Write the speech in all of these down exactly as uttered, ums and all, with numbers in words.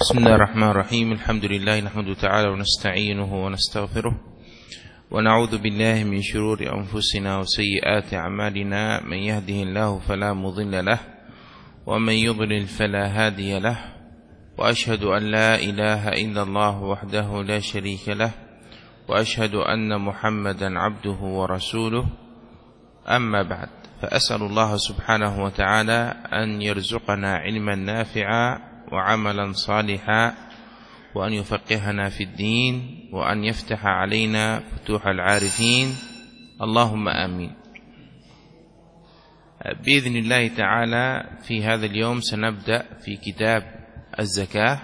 بسم الله الرحمن الرحيم. الحمد لله نحمده تعالى ونستعينه ونستغفره ونعوذ بالله من شرور أنفسنا وسيئات أعمالنا. من يهده الله فلا مضل له ومن يضلل فلا هادي له، وأشهد أن لا إله إلا الله وحده لا شريك له، وأشهد أن محمدا عبده ورسوله. أما بعد، فأسأل الله سبحانه وتعالى أن يرزقنا علما نافعا وعملا صالحا، وأن يفقهنا في الدين، وأن يفتح علينا فتوح العارفين، اللهم آمين. بإذن الله تعالى في هذا اليوم سنبدأ في كتاب الزكاة،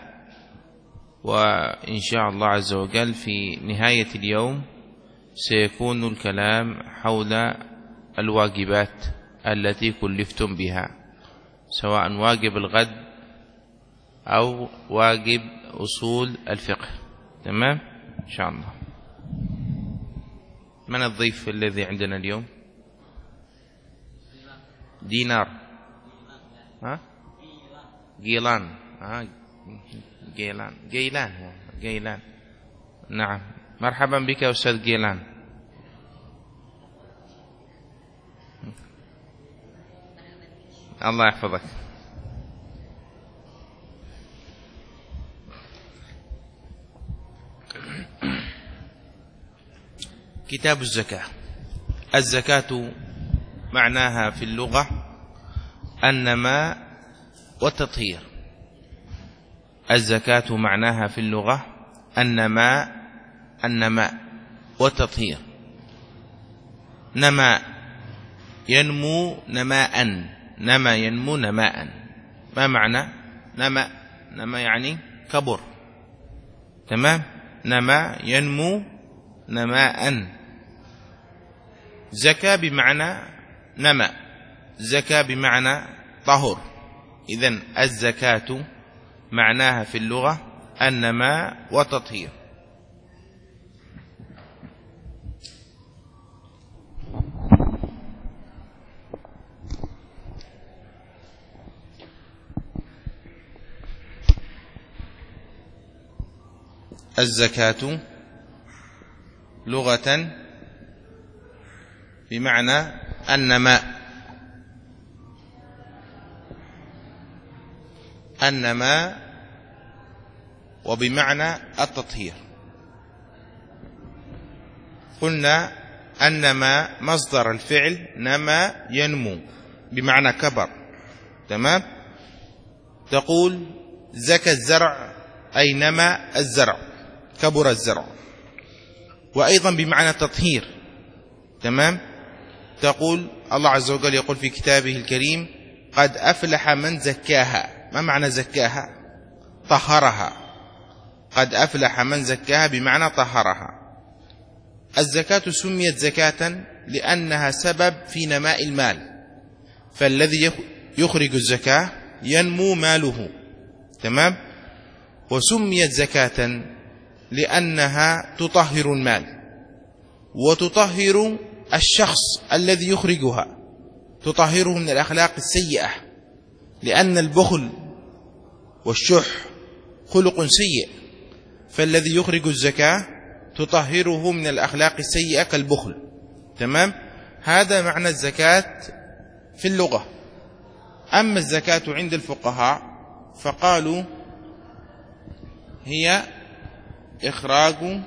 وإن شاء الله عز وجل في نهاية اليوم سيكون الكلام حول الواجبات التي كلفتم بها، سواء واجب الغد أو واجب أصول الفقه. تمام إن شاء الله. من الضيف الذي عندنا اليوم؟ دينار ها؟ جيلان ها؟ جيلان جيلان هو جيلان. نعم، مرحبا بك يا أستاذ جيلان. الله يحفظك. كتاب الزكاة. الزكاة معناها في اللغة النماء والتطهير. الزكاة معناها في اللغة النماء النماء والتطهير. نماء ينمو نماء، نما ينمو نماء. ما معنى نماء؟ نما يعني كبر. تمام. نما ينمو نماء. زكاة بمعنى نما، زكاة بمعنى طهر. إذن الزكاة معناها في اللغة النماء والتطهير. الزكاة لغة بمعنى النماء، النماء وبمعنى التطهير. قلنا النماء مصدر الفعل نما ينمو بمعنى كبر. تمام. تقول زكى الزرع أي نما الزرع، كبر الزرع. وأيضا بمعنى تطهير. تمام. تقول الله عز وجل يقول في كتابه الكريم قد أفلح من زكاها. ما معنى زكاها؟ طهرها. قد أفلح من زكاها بمعنى طهرها. الزكاة سميت زكاة لأنها سبب في نماء المال، فالذي يخرج الزكاة ينمو ماله. تمام. وسميت زكاة لأنها تطهر المال وتطهر الشخص الذي يخرجها، تطهره من الأخلاق السيئة، لأن البخل والشح خلق سيء، فالذي يخرج الزكاة تطهره من الأخلاق السيئة كالبخل. تمام. هذا معنى الزكاة في اللغة. أما الزكاة عند الفقهاء فقالوا هي إخراج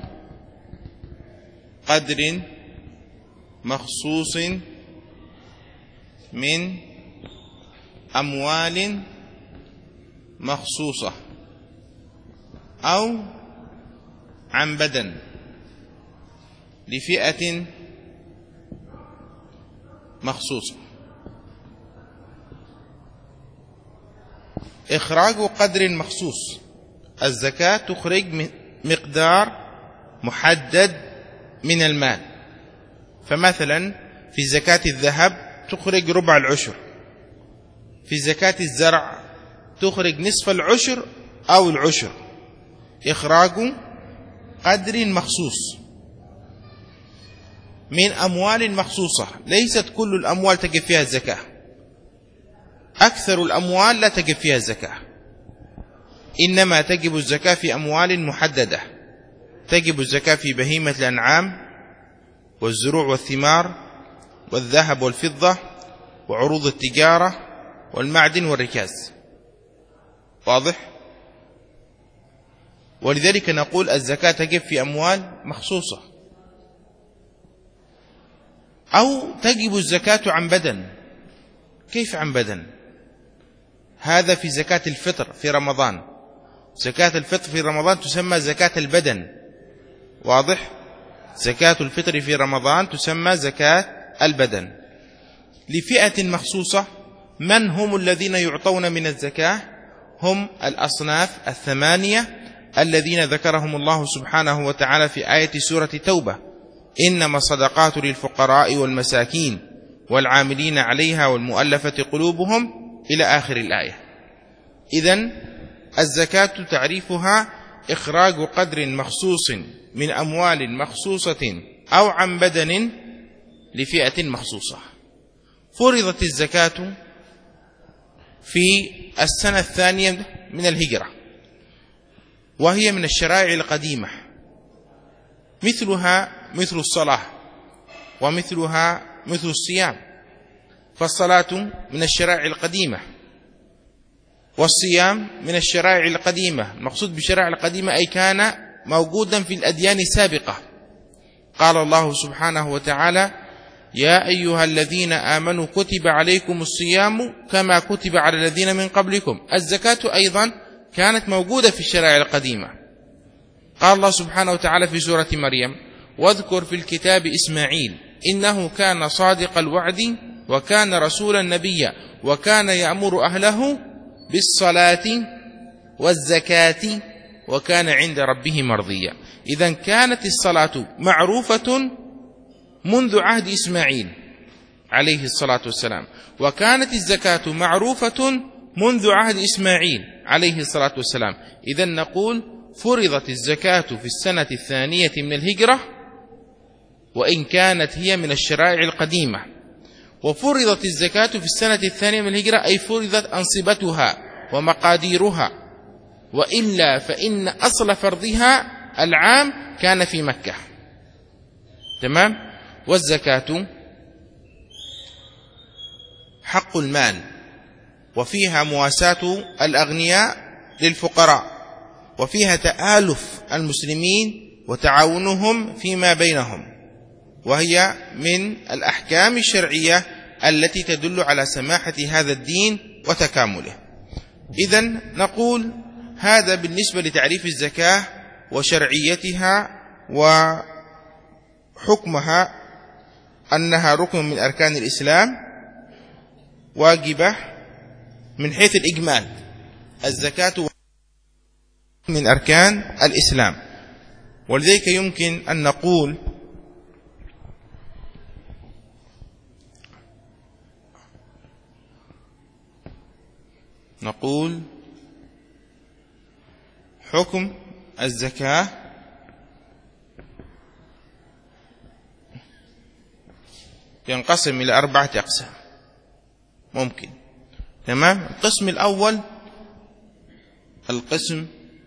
قدر مخصوص من أموال مخصوصة أو عن بدن لفئة مخصوصة. إخراج قدر مخصوص. الزكاة تخرج مقدار محدد من المال. فمثلا في زكاة الذهب تخرج ربع العشر، في زكاة الزرع تخرج نصف العشر أو العشر. إخراج قدر مخصوص من أموال مخصوصة. ليست كل الأموال تجب فيها الزكاة، أكثر الأموال لا تجب فيها الزكاة. إنما تجب الزكاة في أموال محددة، تجب الزكاة في بهيمة الأنعام والزروع والثمار والذهب والفضة وعروض التجارة والمعدن والركاز. واضح؟ ولذلك نقول الزكاة تجب في أموال مخصوصة، أو تجب الزكاة عن بدن. كيف عن بدن؟ هذا في زكاة الفطر في رمضان. زكاة الفطر في رمضان تسمى زكاة البدن. واضح؟ زكاة الفطر في رمضان تسمى زكاة البدن لفئة مخصوصة. من هم الذين يعطون من الزكاة؟ هم الأصناف الثمانية الذين ذكرهم الله سبحانه وتعالى في آية سورة توبة: إنما الصدقات للفقراء والمساكين والعاملين عليها والمؤلفة قلوبهم إلى آخر الآية. إذن الزكاة تعريفها إخراج قدر مخصوص من أموال مخصوصة أو عن بدن لفئة مخصوصة. فرضت الزكاة في السنة الثانية من الهجرة، وهي من الشرائع القديمة، مثلها مثل الصلاة، ومثلها مثل الصيام. فالصلاة من الشرائع القديمة، والصيام من الشرائع القديمة. المقصود بالشرائع القديمة أي كان موجودا في الأديان السابقة. قال الله سبحانه وتعالى: يا أيها الذين آمنوا كتب عليكم الصيام كما كتب على الذين من قبلكم. الزكاة أيضا كانت موجودة في الشرائع القديمة. قال الله سبحانه وتعالى في سورة مريم: واذكر في الكتاب إسماعيل إنه كان صادق الوعد وكان رسولا نبيا وكان يأمر أهله بالصلاة والزكاة وكان عند ربه مرضيا. إذن كانت الصلاة معروفة منذ عهد إسماعيل عليه الصلاة والسلام، وكانت الزكاة معروفة منذ عهد إسماعيل عليه الصلاة والسلام. إذن نقول فرضت الزكاة في السنة الثانية من الهجرة، وإن كانت هي من الشرائع القديمة. وفرضت الزكاة في السنة الثانية من الهجرة أي فرضت أنصبتها ومقاديرها، وإلا فإن أصل فرضها العام كان في مكة. تمام؟ والزكاة حق المال، وفيها مواساة الأغنياء للفقراء، وفيها تآلف المسلمين وتعاونهم فيما بينهم، وهي من الأحكام الشرعية التي تدل على سماحة هذا الدين وتكامله. إذن نقول هذا بالنسبة لتعريف الزكاة وشرعيتها وحكمها، أنها ركن من أركان الإسلام واجبة من حيث الإجمال. الزكاة من أركان الإسلام، ولذلك يمكن أن نقول نقول حكم الزكاة ينقسم إلى أربعة أقسام ممكن. تمام؟ القسم الأول القسم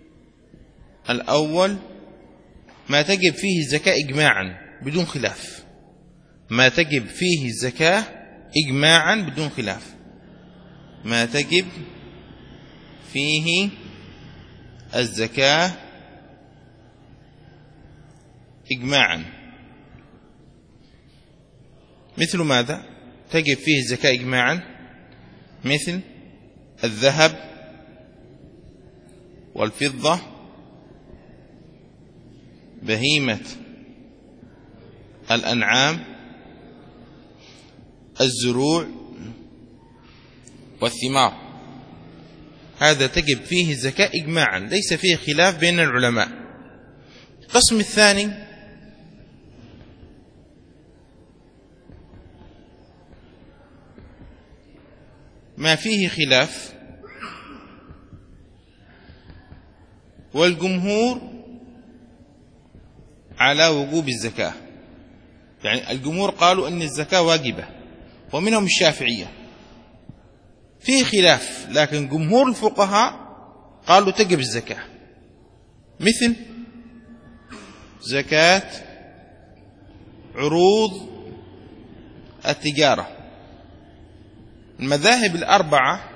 الأول ما تجب فيه الزكاة إجماعا بدون خلاف، ما تجب فيه الزكاة إجماعا بدون خلاف، ما تجب فيه الزكاة إجماعا. مثل ماذا تجب فيه الزكاة إجماعا؟ مثل الذهب والفضة، بهيمة الأنعام، الزروع والثمار. هذا تجب فيه الزكاة إجماعا، ليس فيه خلاف بين العلماء. القسم الثاني ما فيه خلاف والجمهور على وجوب الزكاة، يعني الجمهور قالوا أن الزكاة واجبة، ومنهم الشافعية. فيه خلاف، لكن جمهور الفقهاء قالوا تجب الزكاة، مثل زكاة عروض التجارة. المذاهب الأربعة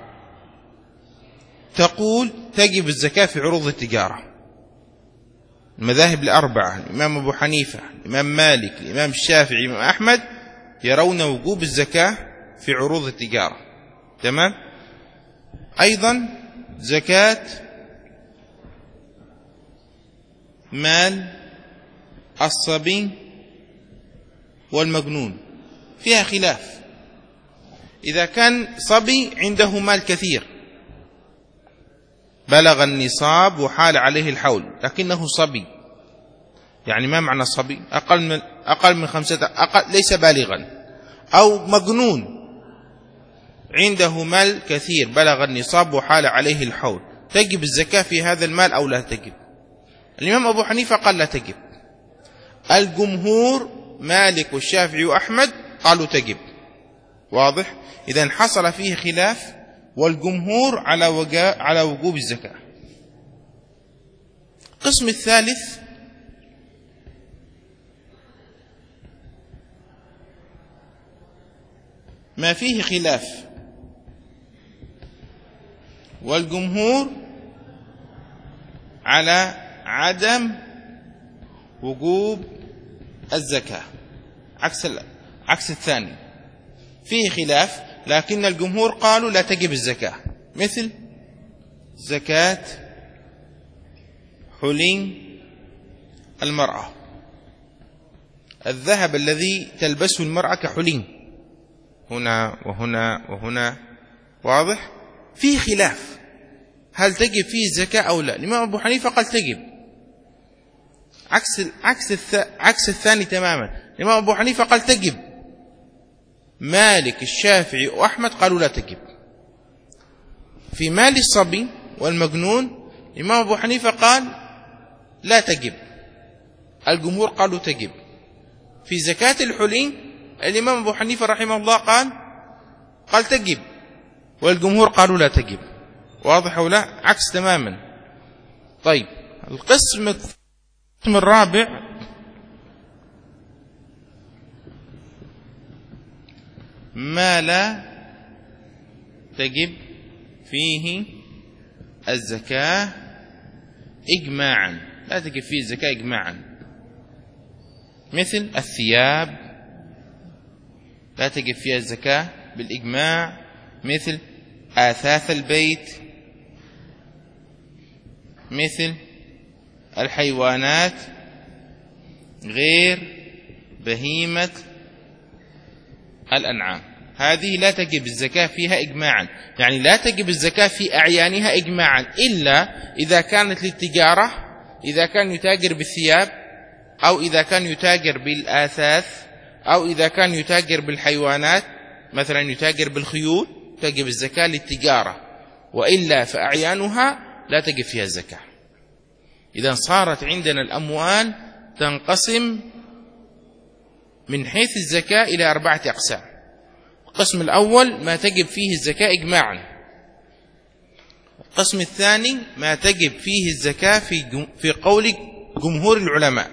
تقول تجب الزكاة في عروض التجارة. المذاهب الأربعة، الإمام أبو حنيفة، الإمام مالك، الإمام الشافعي، الإمام أحمد، يرون وجوب الزكاة في عروض التجارة. تمام. أيضا زكاة مال الصبي والمجنون فيها خلاف. إذا كان صبي عنده مال كثير بلغ النصاب وحال عليه الحول لكنه صبي، يعني ما معنى الصبي؟ أقل من أقل من خمسة أقل ليس بالغا، أو مجنون عنده مال كثير بلغ النصاب وحال عليه الحول، تجب الزكاة في هذا المال أو لا تجب؟ الإمام أبو حنيفة قال لا تجب. الجمهور مالك والشافعي وأحمد قالوا تجب. واضح؟ إذن حصل فيه خلاف، والجمهور على وجاء على وجوب الزكاة. القسم الثالث ما فيه خلاف، والجمهور على عدم وجوب الزكاة، عكس عكس الثاني. فيه خلاف لكن الجمهور قالوا لا تجب الزكاة، مثل زكاة حلي المرأة، الذهب الذي تلبسه المرأة كحلي هنا وهنا وهنا. واضح؟ فيه خلاف هل تجب فيه الزكاة أو لا. الإمام أبو حنيفة قال تجب، عكس عكس عكس الثاني تماما. الإمام أبو حنيفة قال تجب، مالك الشافعي وأحمد قالوا لا تجب. في مال الصبي والمجنون الإمام أبو حنيفة قال لا تجب، الجمهور قالوا تجب. في زكاة الحلي الإمام أبو حنيفة رحمه الله قال قال تجب، والجمهور قالوا لا تجب. واضح أو لا؟ عكس تماما. طيب القسم الرابع ما لا تجب فيه الزكاة إجماعا، لا تجب فيه الزكاة إجماعا، مثل الثياب لا تجب فيها الزكاة بالإجماع، مثل آثاث البيت، مثل الحيوانات غير بهيمة الأنعام، هذه لا تجب الزكاة فيها إجماعا. يعني لا تجب الزكاة في أعيانها إجماعا إلا إذا كانت للتجارة، إذا كان يتاجر بالثياب، أو إذا كان يتاجر بالآثاث، أو إذا كان يتاجر بالحيوانات، مثلا يتاجر بالخيول، تجب الزكاة للتجارة، وإلا فأعيانها لا تجب فيها الزكاة. إذا صارت عندنا الأموال تنقسم من حيث الزكاة إلى أربعة أقسام. القسم الأول ما تجب فيه الزكاة إجماعا. القسم الثاني ما تجب فيه الزكاة في في قول جمهور العلماء.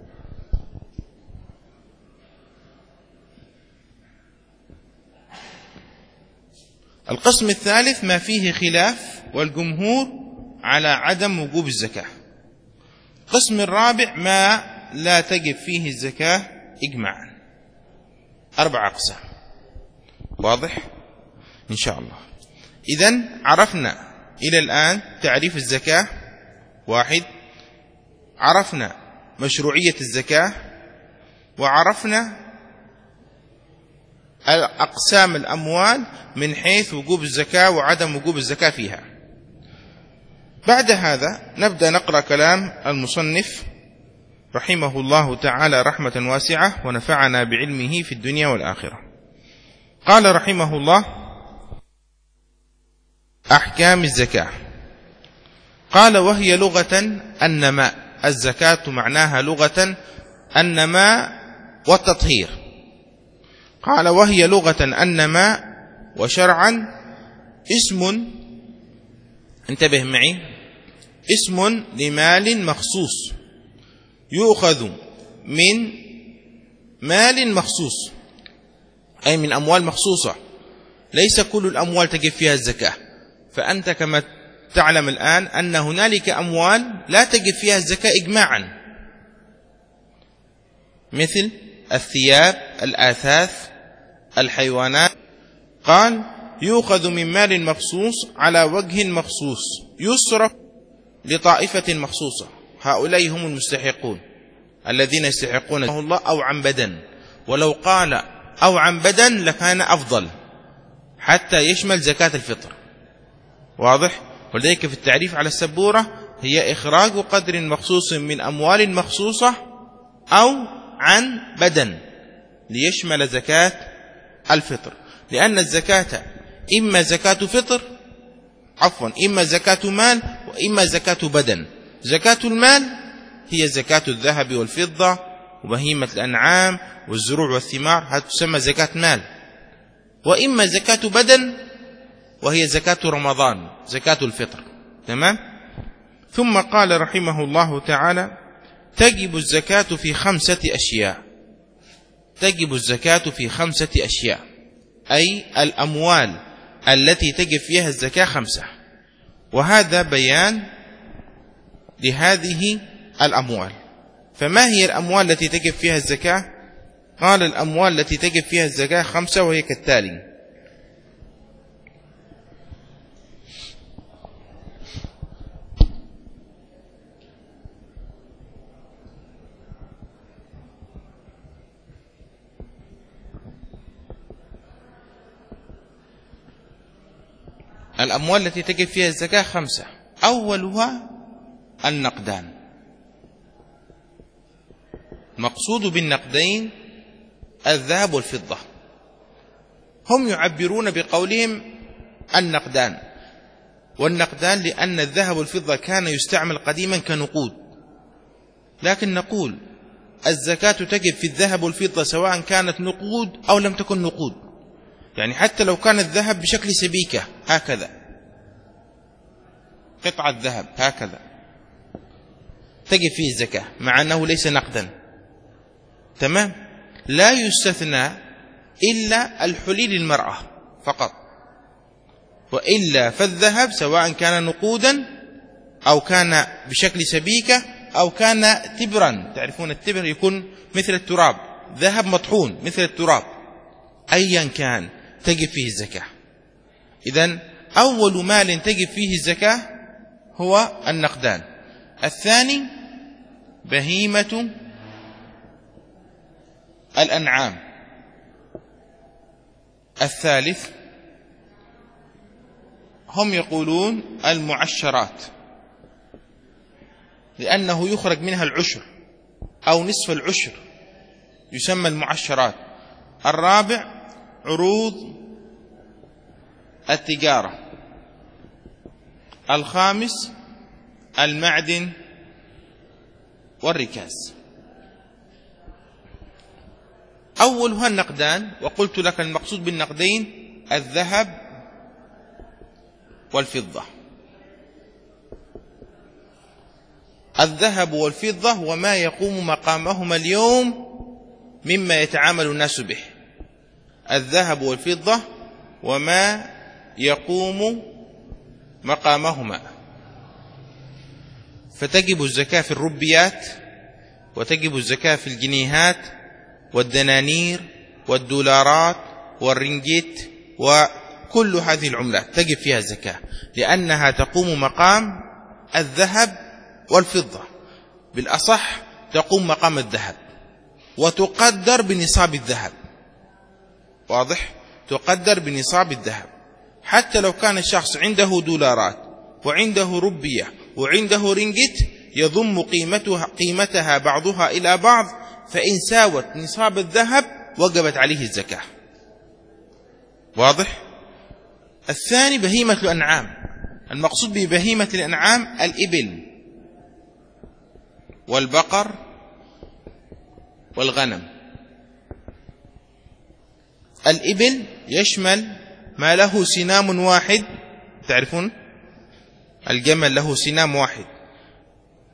القسم الثالث ما فيه خلاف والجمهور على عدم وجوب الزكاة. القسم الرابع ما لا تجب فيه الزكاة إجماعا. أربع أقسام. واضح؟ إن شاء الله. إذن عرفنا إلى الآن تعريف الزكاة واحد، عرفنا مشروعية الزكاة، وعرفنا أقسام الأموال من حيث وجوب الزكاة وعدم وجوب الزكاة فيها. بعد هذا نبدأ نقرأ كلام المصنف رحمه الله تعالى رحمة واسعة، ونفعنا بعلمه في الدنيا والآخرة. قال رحمه الله: أحكام الزكاة. قال: وهي لغة النماء. الزكاة معناها لغة النماء والتطهير. قال: وهي لغة النماء، وشرعا اسم، انتبه معي، اسم لمال مخصوص يؤخذ من مال مخصوص، أي من أموال مخصوصة، ليس كل الأموال تجب فيها الزكاة. فأنت كما تعلم الآن أن هنالك أموال لا تجب فيها الزكاة إجماعا، مثل الثياب، الآثاث، الحيوانات. قال يؤخذ من مال مخصوص على وجه مخصوص يصرف لطائفة مخصوصة، هؤلاء هم المستحقون الذين يستحقون الله، أو عن بدن. ولو قال أو عن بدن لكان أفضل حتى يشمل زكاة الفطر. واضح؟ ولذلك في التعريف على السبورة هي إخراج قدر مخصوص من أموال مخصوصة أو عن بدن ليشمل زكاة الفطر، لأن الزكاة إما زكاة فطر عفوا إما زكاة مال وإما زكاة بدن. زكاة المال هي زكاة الذهب والفضة وبهيمة الأنعام والزروع والثمار، هذه تسمى زكاة مال. وإما زكاة بدن وهي زكاة رمضان، زكاة الفطر. تمام؟ ثم قال رحمه الله تعالى تجب الزكاة في خمسة أشياء. تجب الزكاة في خمسة أشياء، أي الأموال التي تجب فيها الزكاة خمسة، وهذا بيان لهذه الأموال. فما هي الأموال التي تجب فيها الزكاة؟ قال الأموال التي تجب فيها الزكاة خمسة، وهي كالتالي: الأموال التي تجب فيها الزكاة خمسة. أولها النقدان. مقصود بالنقدين الذهب والفضة. هم يعبرون بقولهم النقدان، والنقدان لأن الذهب والفضة كان يستعمل قديما كنقود، لكن نقول الزكاة تجب في الذهب والفضة سواء كانت نقود أو لم تكن نقود. يعني حتى لو كان الذهب بشكل سبيكة هكذا، قطعة ذهب هكذا، تجب فيه الزكاة مع أنه ليس نقدا. تمام؟ لا يستثنى إلا الحلي للمرأة فقط، وإلا فالذهب سواء كان نقودا أو كان بشكل سبيكة أو كان تبرا. تعرفون التبر يكون مثل التراب، ذهب مطحون مثل التراب، أيا كان تجب فيه الزكاة. إذن أول مال تجب فيه الزكاة هو النقدان. الثاني بهيمة الأنعام. الثالث هم يقولون المعشرات، لأنه يخرج منها العشر أو نصف العشر، يسمى المعشرات. الرابع عروض التجارة. الخامس المعدن والركاز. أولها النقدان، وقلت لك المقصود بالنقدين الذهب والفضة. الذهب والفضة وما يقوم مقامهما اليوم مما يتعامل الناس به. الذهب والفضة وما يقوم مقامهما، فتجب الزكاة في الربيات، وتجب الزكاة في الجنيهات والدنانير والدولارات والرنجيت، وكل هذه العملات تجب فيها الزكاة، لأنها تقوم مقام الذهب والفضة. بالأصح تقوم مقام الذهب، وتقدر بنصاب الذهب. واضح؟ تقدر بنصاب الذهب. حتى لو كان الشخص عنده دولارات وعنده ربية وعنده رنجت، يضم قيمتها, قيمتها بعضها إلى بعض، فإن ساوت نصاب الذهب وجبت عليه الزكاة. واضح؟ الثاني بهيمة الأنعام. المقصود ببهيمة الأنعام الإبل والبقر والغنم. الإبل يشمل ما له سنام واحد، تعرفون الجمل له سنام واحد،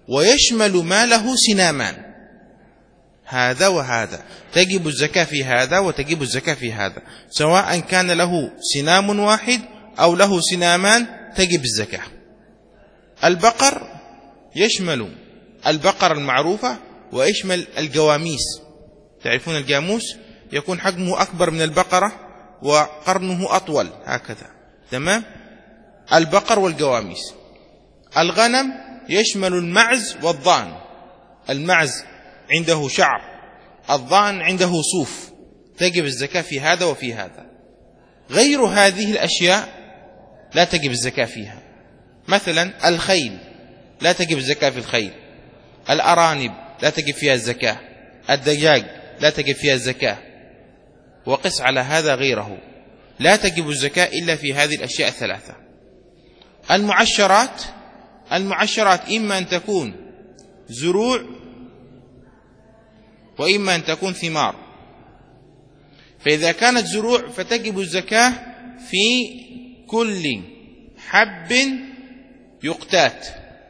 ويشمل ما له سنامان، هذا وهذا، تجب الزكاة في هذا وتجب الزكاة في هذا، سواء كان له سنام واحد أو له سنامان تجب الزكاة. البقر يشمل البقر المعروفة ويشمل الجواميس، تعرفون الجاموس يكون حجمه أكبر من البقرة وقرنه أطول هكذا، تمام؟ البقر والجواميس. الغنم يشمل المعز والضأن، المعز عنده شعر، الضأن عنده صوف، تجب الزكاة في هذا وفي هذا. غير هذه الأشياء لا تجب الزكاة فيها، مثلا الخيل لا تجب الزكاة في الخيل، الأرانب لا تجب فيها الزكاة، الدجاج لا تجب فيها الزكاة، وقس على هذا غيره، لا تجب الزكاة إلا في هذه الأشياء الثلاثة. المعشرات، المعشرات إما أن تكون زروع وإما أن تكون ثمار، فإذا كانت زروع فتجب الزكاة في كل حب يقتات،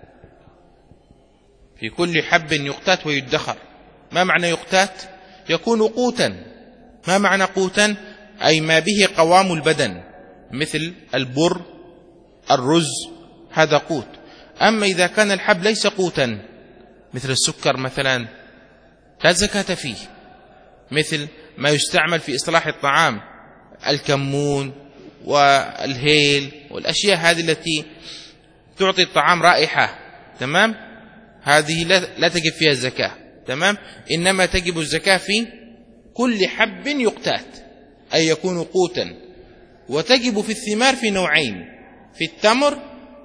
في كل حب يقتات ويدخر. ما معنى يقتات؟ يكون قوتا. ما معنى قوتا؟ أي ما به قوام البدن، مثل البر، الرز، هذا قوت. أما إذا كان الحب ليس قوتا، مثل السكر مثلا، لا زكاة فيه، مثل ما يستعمل في إصلاح الطعام، الكمون والهيل والأشياء هذه التي تعطي الطعام رائحة، تمام؟ هذه لا تجب فيها الزكاة، تمام؟ إنما تجب الزكاة في كل حب يقتات، أي يكون قوتا. وتجب في الثمار في نوعين، في التمر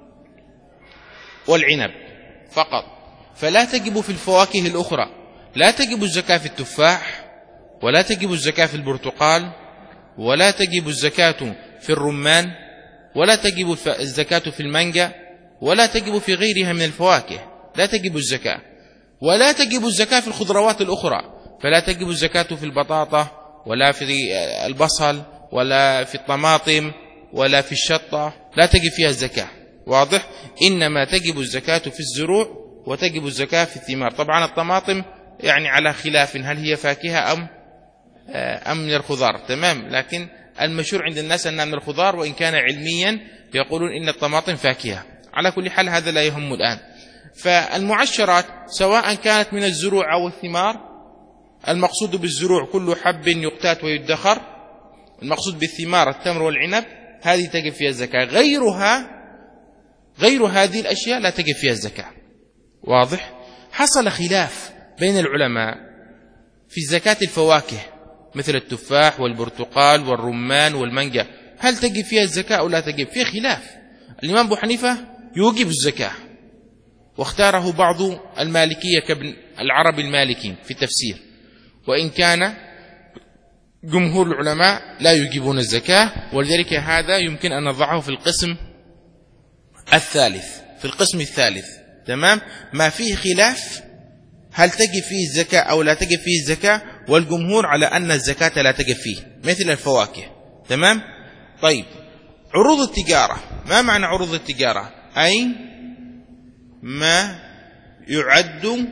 والعنب فقط، فلا تجب في الفواكه الأخرى، لا تجب الزكاة في التفاح، ولا تجب الزكاة في البرتقال، ولا تجب الزكاة في الرمان، ولا تجب الزكاة في المانجا، ولا تجب في غيرها من الفواكه، لا تجب الزكاة. ولا تجب الزكاة في الخضروات الأخرى، فلا تجب الزكاة في البطاطا، ولا في البصل، ولا في الطماطم، ولا في الشطة، لا تجب فيها الزكاة، واضح؟ إنما تجب الزكاة في الزروع وتجب الزكاة في الثمار. طبعا الطماطم يعني على خلاف هل هي فاكهة أم أم من الخضار، تمام؟ لكن المشهور عند الناس أنها من الخضار، وإن كان علميا يقولون إن الطماطم فاكهة. على كل حال هذا لا يهم الآن. فالمعشرات سواء كانت من الزروع أو الثمار، المقصود بالزروع كل حب يقتات ويدخر، المقصود بالثمار التمر والعنب، هذه تجب فيها الزكاة. غيرها، غير هذه الأشياء لا تجب فيها الزكاة، واضح؟ حصل خلاف بين العلماء في زكاة الفواكه مثل التفاح والبرتقال والرمان والمانجا، هل تجب فيها الزكاة أو لا تجب؟ فيه خلاف. الإمام أبو حنيفة يوجب الزكاة، واختاره بعض المالكية كابن العرب المالكي في التفسير، وإن كان جمهور العلماء لا يوجبون الزكاة، ولذلك هذا يمكن أن نضعه في القسم الثالث، في القسم الثالث، تمام؟ ما فيه خلاف هل تجب فيه الزكاة أو لا تجب فيه الزكاة، والجمهور على أن الزكاة لا تجب فيه، مثل الفواكه، تمام؟ طيب، عروض التجارة، ما معنى عروض التجارة؟ أي ما يعد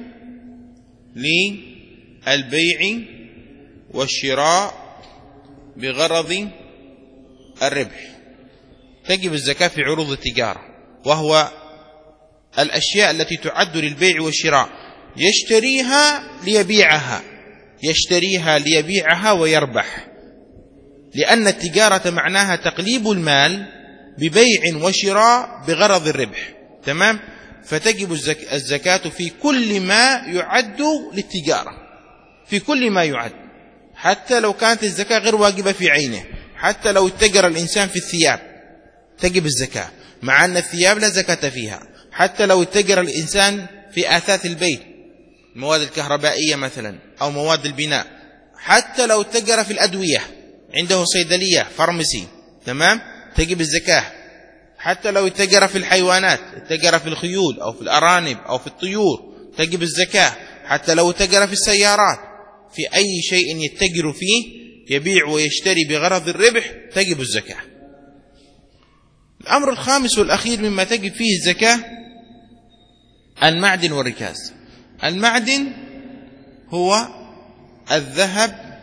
للبيع والشراء بغرض الربح، تجب الزكاة في عروض التجارة، وهو الأشياء التي تعد للبيع والشراء، يشتريها ليبيعها، يشتريها ليبيعها ويربح، لأن التجارة معناها تقليب المال ببيع وشراء بغرض الربح، تمام؟ فتجب الزكاة في كل ما يعد للتجارة، في كل ما يعد، حتى لو كانت الزكاة غير واجبة في عينه، حتى لو اتجر الإنسان في الثياب تجب الزكاة، مع أن الثياب لا زكاة فيها. حتى لو اتجر الإنسان في آثاث البيت، المواد الكهربائية مثلا أو مواد البناء، حتى لو اتجر في الأدوية، عنده صيدلية فارمسي، تمام؟ تجب الزكاة. حتى لو اتجر في الحيوانات، اتجر في الخيول أو في الأرانب أو في الطيور، تجب الزكاة. حتى لو اتجر في السيارات، في أي شيء يتجر فيه يبيع ويشتري بغرض الربح تجب الزكاة. الأمر الخامس والأخير مما تجب فيه الزكاة المعدن والركاز. المعدن هو الذهب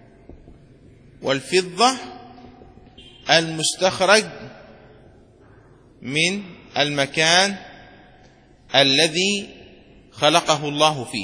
والفضة المستخرج من المكان الذي خلقه الله فيه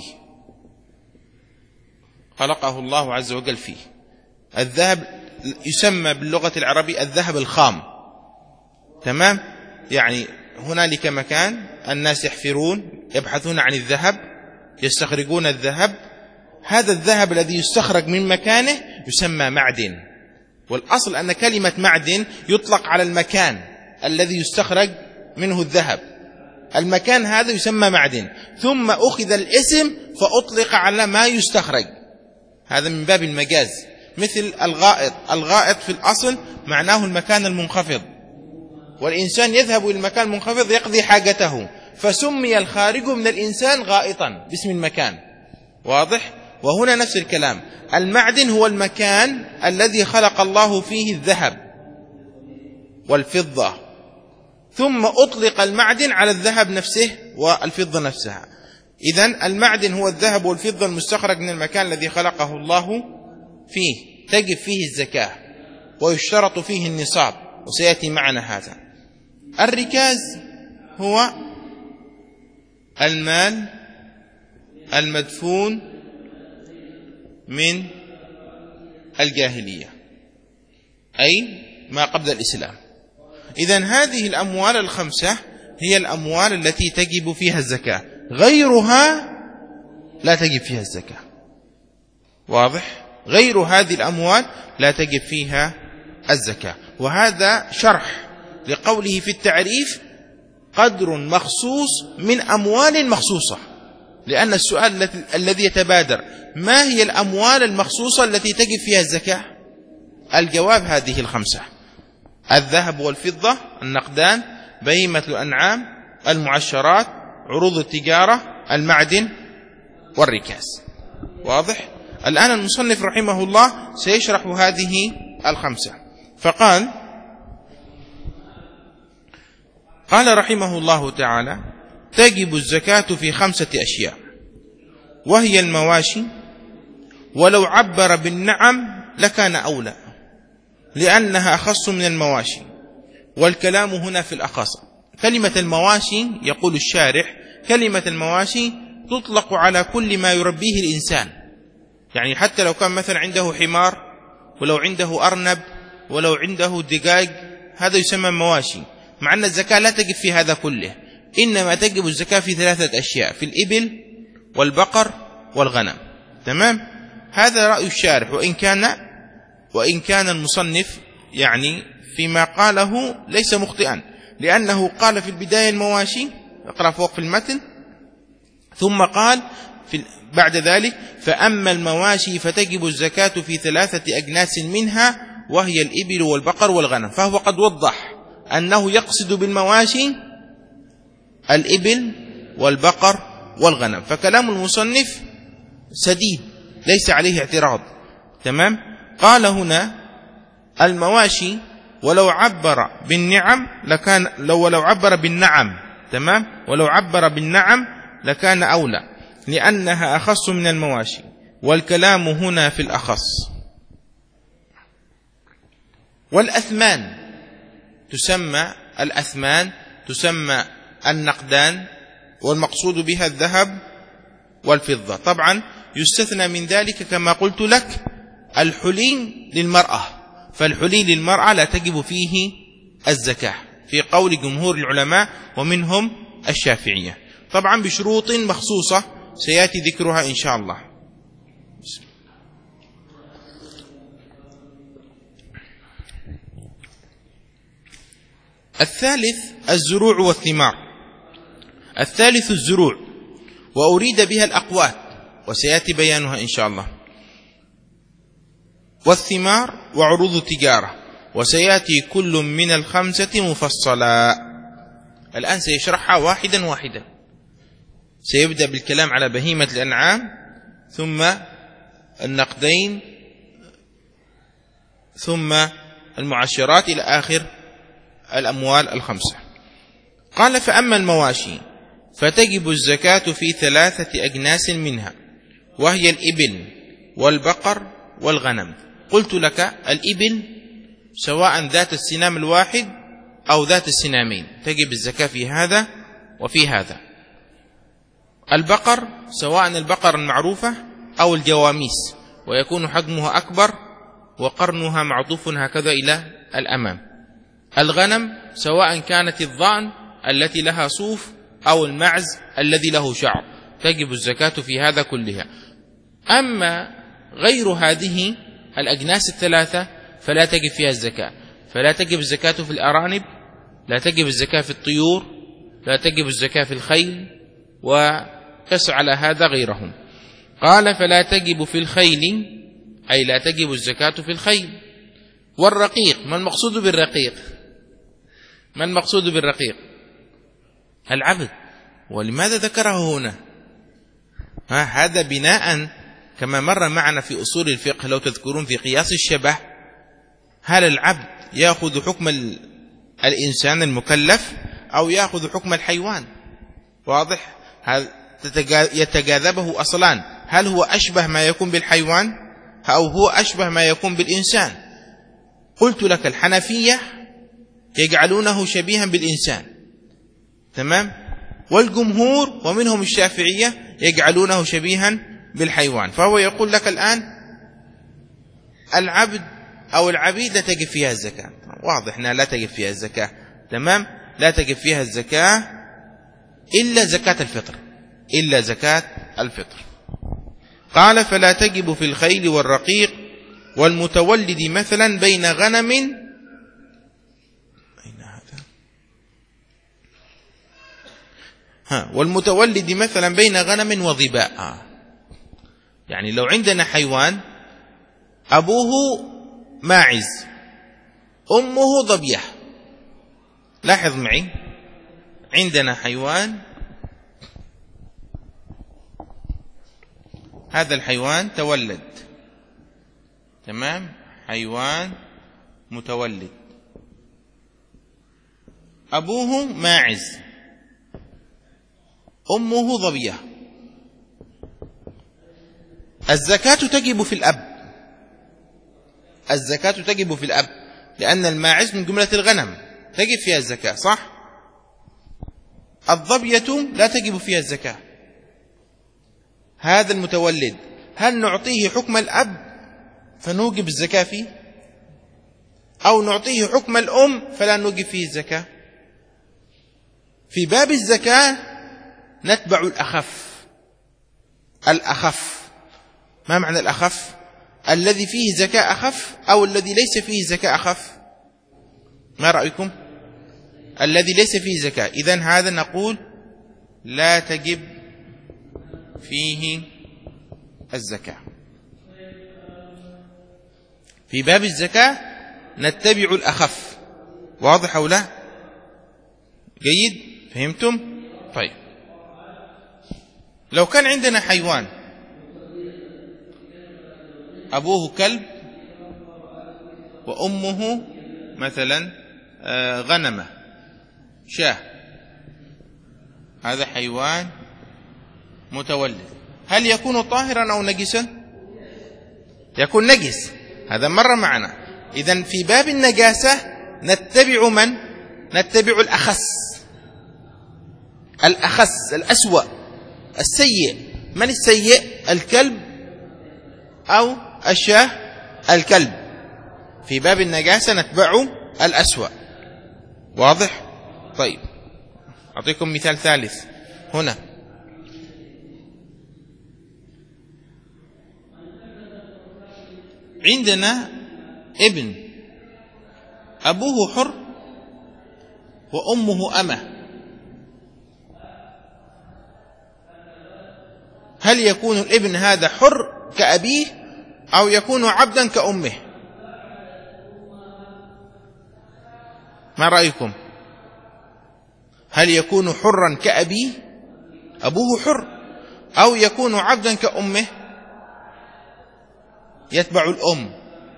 خلقه الله عز وجل فيه. الذهب يسمى باللغة العربية الذهب الخام، تمام؟ يعني هنالك مكان الناس يحفرون يبحثون عن الذهب، يستخرجون الذهب، هذا الذهب الذي يستخرج من مكانه يسمى معدن. والأصل أن كلمة معدن يطلق على المكان الذي يستخرج منه الذهب، المكان هذا يسمى معدن، ثم أخذ الاسم فأطلق على ما يستخرج، هذا من باب المجاز. مثل الغائط، الغائط في الأصل معناه المكان المنخفض، والإنسان يذهب إلى المكان المنخفض يقضي حاجته، فسمي الخارج من الإنسان غائطا باسم المكان، واضح؟ وهنا نفس الكلام، المعدن هو المكان الذي خلق الله فيه الذهب والفضة، ثم أطلق المعدن على الذهب نفسه والفضة نفسها. إذن المعدن هو الذهب والفضة المستخرج من المكان الذي خلقه الله فيه، تجب فيه الزكاة ويشترط فيه النصاب، وسيأتي معنا هذا. الركاز هو المال المدفون من الجاهلية، أي ما قبل الإسلام. إذن هذه الأموال الخمسة هي الأموال التي تجب فيها الزكاة، غيرها لا تجب فيها الزكاة، واضح؟ غير هذه الأموال لا تجب فيها الزكاة. وهذا شرح لقوله في التعريف قدر مخصوص من أموال مخصوصة، لأن السؤال الذي يتبادر ما هي الأموال المخصوصة التي تجب فيها الزكاة؟ الجواب هذه الخمسة: الذهب والفضة، النقدان، بهيمة الأنعام، المعشرات، عروض التجارة، المعدن، والركاز. واضح؟ الآن المصنف رحمه الله سيشرح هذه الخمسة، فقال قال رحمه الله تعالى: تجب الزكاة في خمسة أشياء، وهي المواشي، ولو عبر بالنعم لكان أولى لأنها أخص من المواشي، والكلام هنا في الأخص. كلمة المواشي يقول الشارح كلمة المواشي تطلق على كل ما يربيه الإنسان، يعني حتى لو كان مثلا عنده حمار، ولو عنده أرنب، ولو عنده دجاج، هذا يسمى مواشي، مع أن الزكاة لا تجب في هذا كله، إنما تجب الزكاة في ثلاثة أشياء: في الإبل والبقر والغنم. تمام؟ هذا رأي الشارح، وإن كان وإن كان المصنف يعني فيما قاله ليس مخطئا، لأنه قال في البداية المواشي، اقرأ فوق في المتن، ثم قال في بعد ذلك: فأما المواشي فتجب الزكاة في ثلاثة أجناس منها، وهي الإبل والبقر والغنم. فهو قد وضح أنه يقصد بالمواشي الإبل والبقر والغنم، فكلام المصنف سديد ليس عليه اعتراض. تمام؟ قال هنا المواشي ولو عبر بالنعم لكان لو ولو عبر بالنعم تمام ولو عبر بالنعم لكان أولى لأنها أخص من المواشي، والكلام هنا في الأخص. والأثمان تسمى الأثمان تسمى النقدان، والمقصود بها الذهب والفضة. طبعا يستثنى من ذلك كما قلت لك الحلي للمرأة، فالحلي للمرأة لا تجب فيه الزكاة في قول جمهور العلماء ومنهم الشافعية، طبعا بشروط مخصوصة سيأتي ذكرها إن شاء الله. الثالث الزروع والثمار. الثالث الزروع، وأريد بها الأقوات وسيأتي بيانها إن شاء الله، والثمار وعروض التجارة، وسيأتي كل من الخمسة مفصلا. الآن سيشرحها واحدا واحدا، سيبدأ بالكلام على بهيمة الأنعام، ثم النقدين، ثم المعشرات، إلى آخر الأموال الخمسة. قال: فأما المواشي فتجب الزكاة في ثلاثة أجناس منها، وهي الإبل والبقر والغنم. قلت لك الإبل سواء ذات السنام الواحد أو ذات السنامين تجب الزكاة في هذا وفي هذا. البقر سواء البقر المعروفة أو الجواميس، ويكون حجمها أكبر وقرنها معطوف هكذا إلى الأمام. الغنم سواء كانت الضأن التي لها صوف أو المعز الذي له شعر، تجب الزكاة في هذا كلها. أما غير هذه الأجناس الثلاثة فلا تجب فيها الزكاة، فلا تجب الزكاة في الأرانب، لا تجب الزكاة في الطيور، لا تجب الزكاة في الخيل، وقس على هذا غيرهم. قال فلا تجب في الخيل، أي لا تجب الزكاة في الخيل. والرقيق، ما المقصود بالرقيق؟ ما المقصود بالرقيق؟ العبد. ولماذا ذكره هنا؟ ها هذا بناء كما مر معنا في أصول الفقه لو تذكرون في قياس الشبه، هل العبد يأخذ حكم الإنسان المكلف أو يأخذ حكم الحيوان؟ واضح؟ هل يتجاذبه أصلان، هل هو أشبه ما يكون بالحيوان أو هو أشبه ما يكون بالإنسان؟ قلت لك الحنفية يجعلونه شبيها بالإنسان، تمام؟ والجمهور ومنهم الشافعية يجعلونه شبيها بالحيوان. فهو يقول لك الآن العبد أو العبيد لا تجب فيها الزكاة. واضح أنها لا تجب فيها الزكاة، تمام؟ لا تجب فيها الزكاة إلا زكاة الفطر، إلا زكاة الفطر. قال فلا تجب في الخيل والرقيق والمتولد مثلا بين غنم، أين هذا؟ ها والمتولد مثلا بين غنم وظباء. يعني لو عندنا حيوان أبوه ماعز أمه ضبية، لاحظ معي، عندنا حيوان، هذا الحيوان تولد، تمام؟ حيوان متولد، أبوه ماعز أمه ضبية. الزكاة تجب في الأب، الزكاة تجب في الأب، لأن الماعز من جملة الغنم تجب فيها الزكاة، صح؟ الضبية لا تجب فيها الزكاة. هذا المتولد هل نعطيه حكم الأب فنوجب الزكاة فيه، أو نعطيه حكم الأم فلا نوجب فيه الزكاة؟ في باب الزكاة نتبع الأخف. الأخف، ما معنى الأخف؟ الذي فيه زكاة أخف أو الذي ليس فيه زكاة أخف؟ ما رأيكم؟ الذي ليس فيه زكاة، إذن هذا نقول لا تجب فيه الزكاة. في باب الزكاة نتبع الأخف، واضح أو لا؟ جيد، فهمتم؟ طيب، لو كان عندنا حيوان أبوه كلب وأمه مثلا غنمة شاه، هذا حيوان متولد، هل يكون طاهرا أو نجسا؟ يكون نجس، هذا مر معنا. إذن في باب النجاسة نتبع من؟ نتبع الأخس، الأخس الأسوأ السيء. من السيء؟ الكلب أو الشاه الكلب. في باب النجاسة نتبع الأسوأ، واضح؟ طيب، أعطيكم مثال ثالث هنا. عندنا ابن أبوه حر وأمه أمة، هل يكون الابن هذا حر كأبيه أو يكون عبدا كأمه؟ ما رأيكم؟ هل يكون حرا كأبيه أبوه حر أو يكون عبدا كأمه؟ يتبع الأم،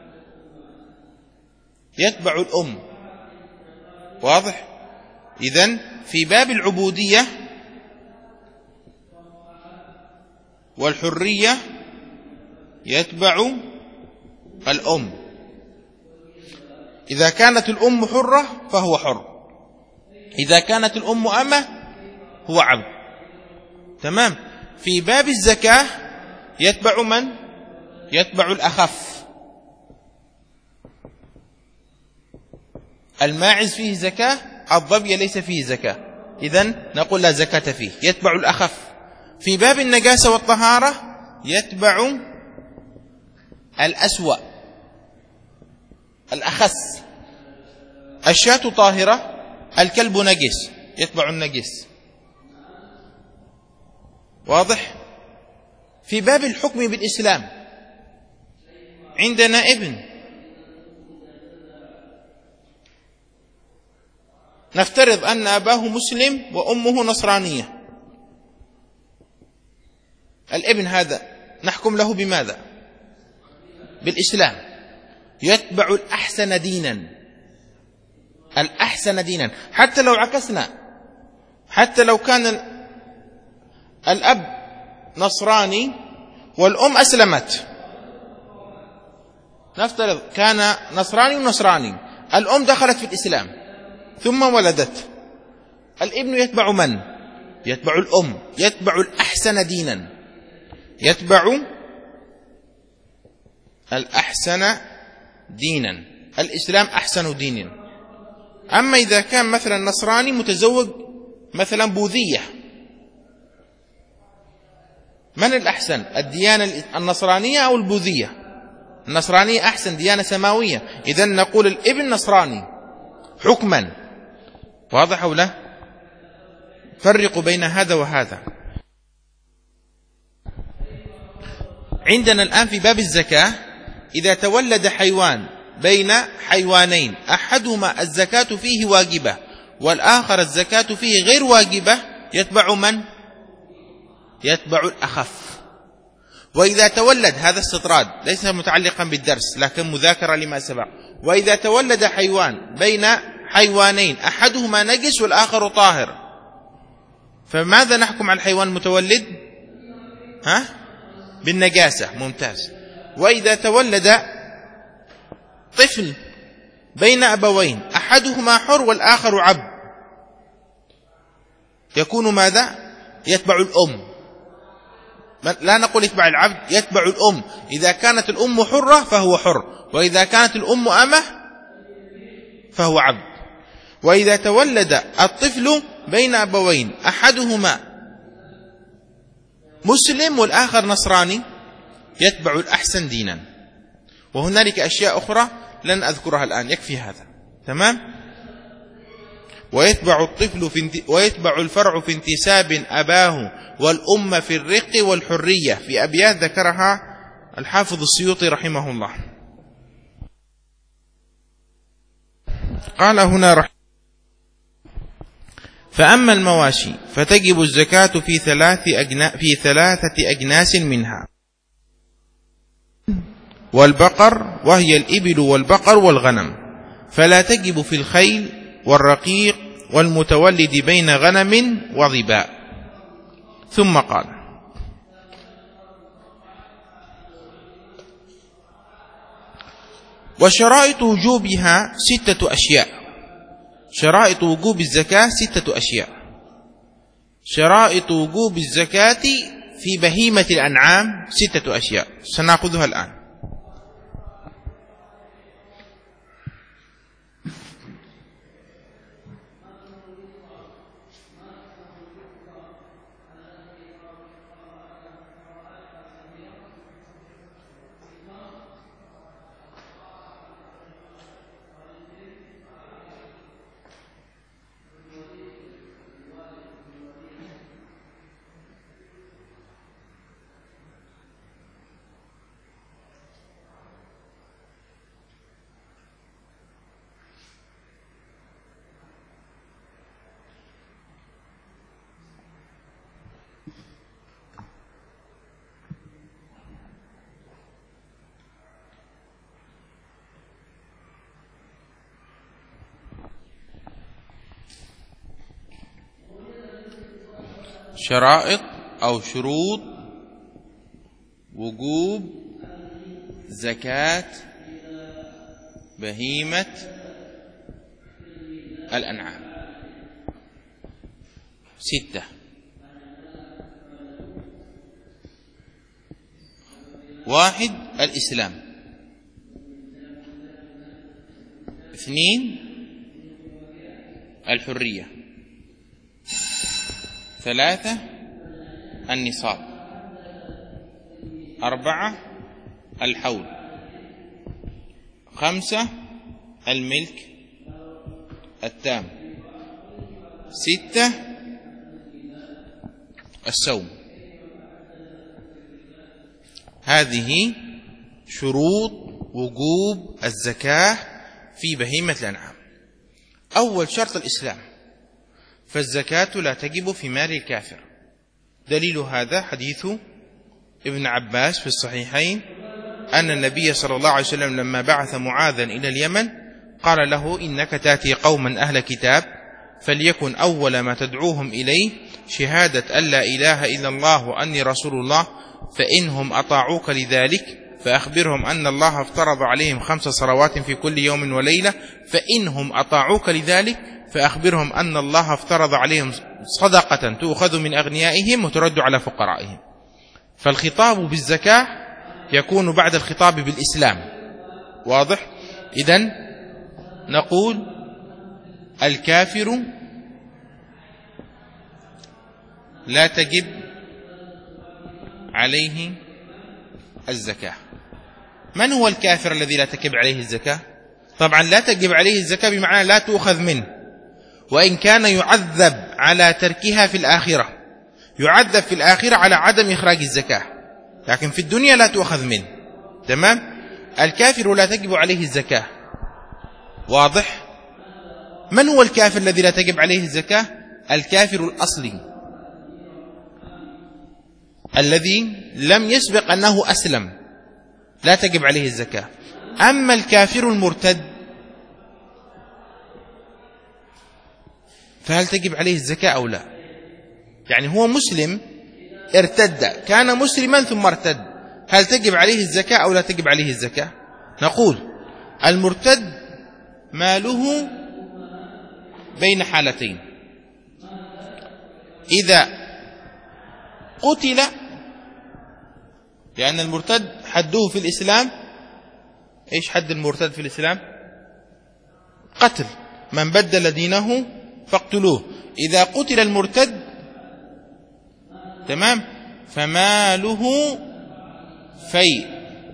يتبع الأم، واضح؟ إذن في باب العبودية والحرية يتبع الأم. إذا كانت الأم حرة فهو حر، إذا كانت الأم أمة هو عبد. تمام. في باب الزكاة يتبع من؟ يتبع الأخف. الماعز فيه زكاة، الظبي ليس فيه زكاة، إذن نقول لا زكاة فيه، يتبع الأخف. في باب النجاسة والطهارة يتبع الأسوأ الأخس. الشاة طاهرة، الكلب نجس، يتبع النجس. واضح؟ في باب الحكم بالإسلام عندنا ابن، نفترض أن أباه مسلم وأمه نصرانية. الابن هذا نحكم له بماذا؟ بالإسلام. يتبع الأحسن دينا، الأحسن دينا. حتى لو عكسنا، حتى لو كان الأب نصراني والأم أسلمت، نفترض كان نصراني ونصراني، الأم دخلت في الإسلام ثم ولدت، الابن يتبع من؟ يتبع الأم، يتبع الأحسن دينا، يتبع الأحسن دينا. الإسلام أحسن دين. أما إذا كان مثلا نصراني متزوج مثلا بوذية، من الأحسن؟ الديانة النصرانية أو البوذية؟ النصرانية أحسن، ديانة سماوية، إذن نقول الابن نصراني حكما. واضح أو لا؟ فرقوا بين هذا وهذا. عندنا الآن في باب الزكاة إذا تولد حيوان بين حيوانين أحدهما الزكاة فيه واجبة والآخر الزكاة فيه غير واجبة، يتبع من؟ يتبع الأخف. وإذا تولد، هذا استطراد ليس متعلقا بالدرس لكن مذاكرة لما سبق، وإذا تولد حيوان بين حيوانين أحدهما نجس والآخر طاهر، فماذا نحكم على الحيوان المتولد؟ ها؟ بالنجاسة. ممتاز. وإذا تولد طفل بين أبوين أحدهما حر والآخر عبد، يكون ماذا؟ يتبع الأم. لا نقول يتبع العبد، يتبع الأم. إذا كانت الأم حرة فهو حر، وإذا كانت الأم أمة فهو عبد. وإذا تولد الطفل بين أبوين أحدهما مسلم والآخر نصراني، يتبع الأحسن دينا. وهنالك أشياء أخرى لن أذكرها الآن، يكفي هذا. تمام. ويتبع الطفل في انت... ويتبع الفرع في انتساب أباه والأم في الرق والحرية، في أبيات ذكرها الحافظ السيوطي رحمه الله. قال هنا رحمه: فأما المواشي فتجب الزكاة في ثلاث أجنا... في ثلاثة أجناس منها: والبقر وهي الإبل والبقر والغنم، فلا تجب في الخيل والرقيق والمتولد بين غنم وظباء. ثم قال: وشرائط وجوبها ستة أشياء. شرائط وجوب الزكاة ستة أشياء. شرائط وجوب الزكاة في بهيمة الأنعام ستة أشياء، سنأخذها الآن. شرائط أو شروط وجوب زكاة بهيمة الأنعام. ستة. واحد الإسلام. اثنين الحرية. ثلاثة النصاب. أربعة الحول. خمسة الملك التام. ستة الصوم. هذه شروط وجوب الزكاة في بهيمة الأنعام. أول شرط الإسلام، فالزكاة لا تجب في مال الكافر. دليل هذا حديث ابن عباس في الصحيحين أن النبي صلى الله عليه وسلم لما بعث معاذا إلى اليمن قال له: إنك تأتي قوما أهل كتاب فليكن أول ما تدعوهم إليه شهادة أن لا إله إلا الله وأني رسول الله، فإنهم أطاعوك لذلك فأخبرهم أن الله افترض عليهم خمس صلوات في كل يوم وليلة، فإنهم أطاعوك لذلك فأخبرهم أن الله افترض عليهم صدقة تؤخذ من أغنيائهم وترد على فقرائهم. فالخطاب بالزكاة يكون بعد الخطاب بالإسلام. واضح؟ إذن نقول الكافر لا تجب عليه الزكاة. من هو الكافر الذي لا تجب عليه الزكاة؟ طبعا لا تجب عليه الزكاة بمعنى لا تؤخذ منه، وإن كان يعذب على تركها في الآخرة، يعذب في الآخرة على عدم إخراج الزكاة، لكن في الدنيا لا تؤخذ منه. تمام؟ الكافر لا تجب عليه الزكاة. واضح؟ من هو الكافر الذي لا تجب عليه الزكاة؟ الكافر الأصلي الذي لم يسبق أنه أسلم، لا تجب عليه الزكاة. أما الكافر المرتد فهل تجب عليه الزكاة أو لا؟ يعني هو مسلم ارتد، كان مسلما ثم ارتد، هل تجب عليه الزكاة أو لا تجب عليه الزكاة؟ نقول المرتد ماله بين حالتين: إذا قتل، لأن المرتد حده في الإسلام، إيش حد المرتد في الإسلام؟ قتل، من بدل دينه فاقتلوه. إذا قتل المرتد تمام فماله فيء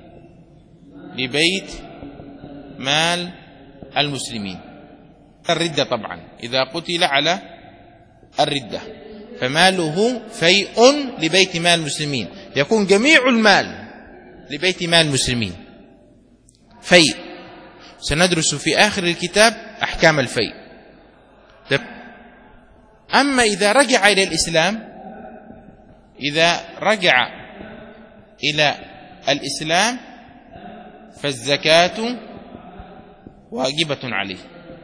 لبيت مال المسلمين. الردة طبعا، إذا قتل على الردة فماله فيء لبيت مال المسلمين، يكون جميع المال لبيت مال المسلمين فيء. سندرس في آخر الكتاب أحكام الفيء. أما إذا رجع إلى الإسلام، إذا رجع إلى الإسلام فالزكاة واجبة عليه.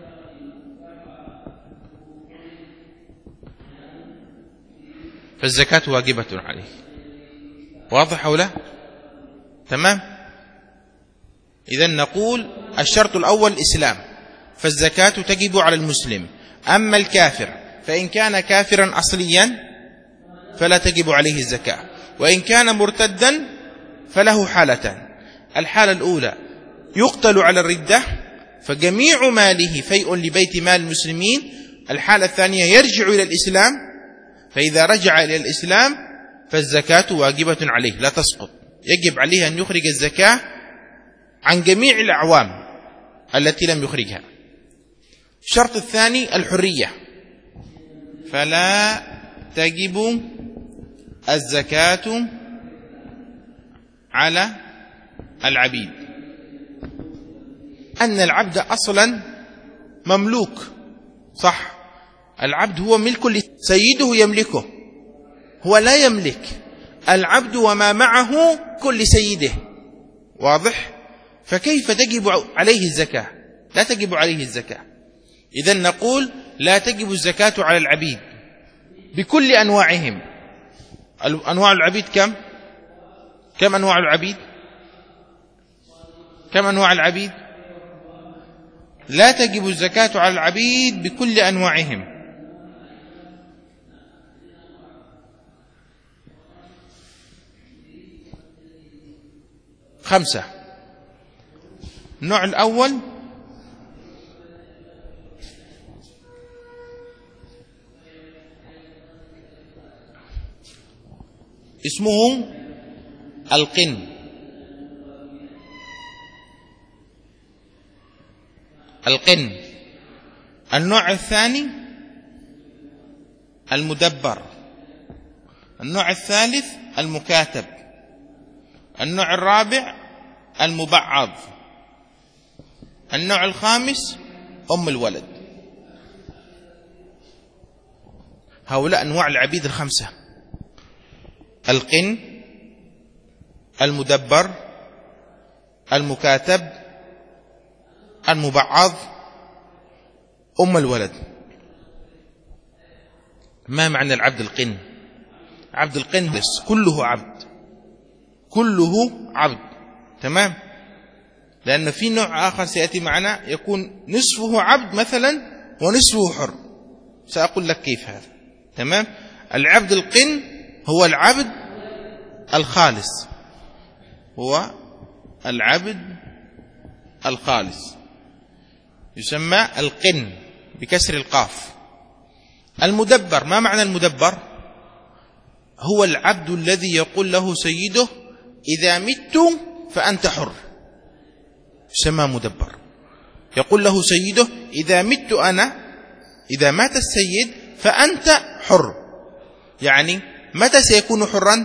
فالزكاة واجبة عليه. واضح أو لا؟ تمام. إذن نقول الشرط الأول الإسلام، فالزكاة تجب على المسلم. أما الكافر فإن كان كافرا أصليا فلا تجب عليه الزكاة، وإن كان مرتدا فله حالتان: الحالة الأولى يقتل على الردة فجميع ماله فيء لبيت مال المسلمين. الحالة الثانية يرجع إلى الإسلام، فإذا رجع إلى الإسلام فالزكاة واجبة عليه لا تسقط، يجب عليه أن يخرج الزكاة عن جميع الأعوام التي لم يخرجها. الشرط الثاني الحرية، فلا تجب الزكاة على العبيد، أن العبد أصلا مملوك، صح؟ العبد هو ملك سيده يملكه، هو لا يملك العبد وما معه كل سيده. واضح؟ فكيف تجب عليه الزكاة؟ لا تجب عليه الزكاة. إذن نقول لا تجب الزكاة على العبيد بكل أنواعهم. أنواع العبيد كم؟ كم أنواع العبيد؟ كم أنواع العبيد؟ لا تجب الزكاة على العبيد بكل أنواعهم. خمسة. النوع الأول اسمه القن. القن. النوع الثاني المدبر. النوع الثالث المكاتب. النوع الرابع المبعض. النوع الخامس أم الولد. هؤلاء أنواع العبيد الخمسة: القن، المدبر، المكاتب، المبعض، أم الولد. ما معنى العبد القن؟ عبد القن بس كله عبد، كله عبد، تمام؟ لأن في نوع آخر سيأتي معنا يكون نصفه عبد مثلا ونصفه حر، سأقول لك كيف هذا، تمام؟ العبد القن هو العبد الخالص، هو العبد الخالص، يسمى القن بكسر القاف. المدبر، ما معنى المدبر؟ هو العبد الذي يقول له سيده إذا مت فأنت حر، يسمى مدبر. يقول له سيده إذا مت أنا، إذا مات السيد فأنت حر. يعني متى سيكون حرا؟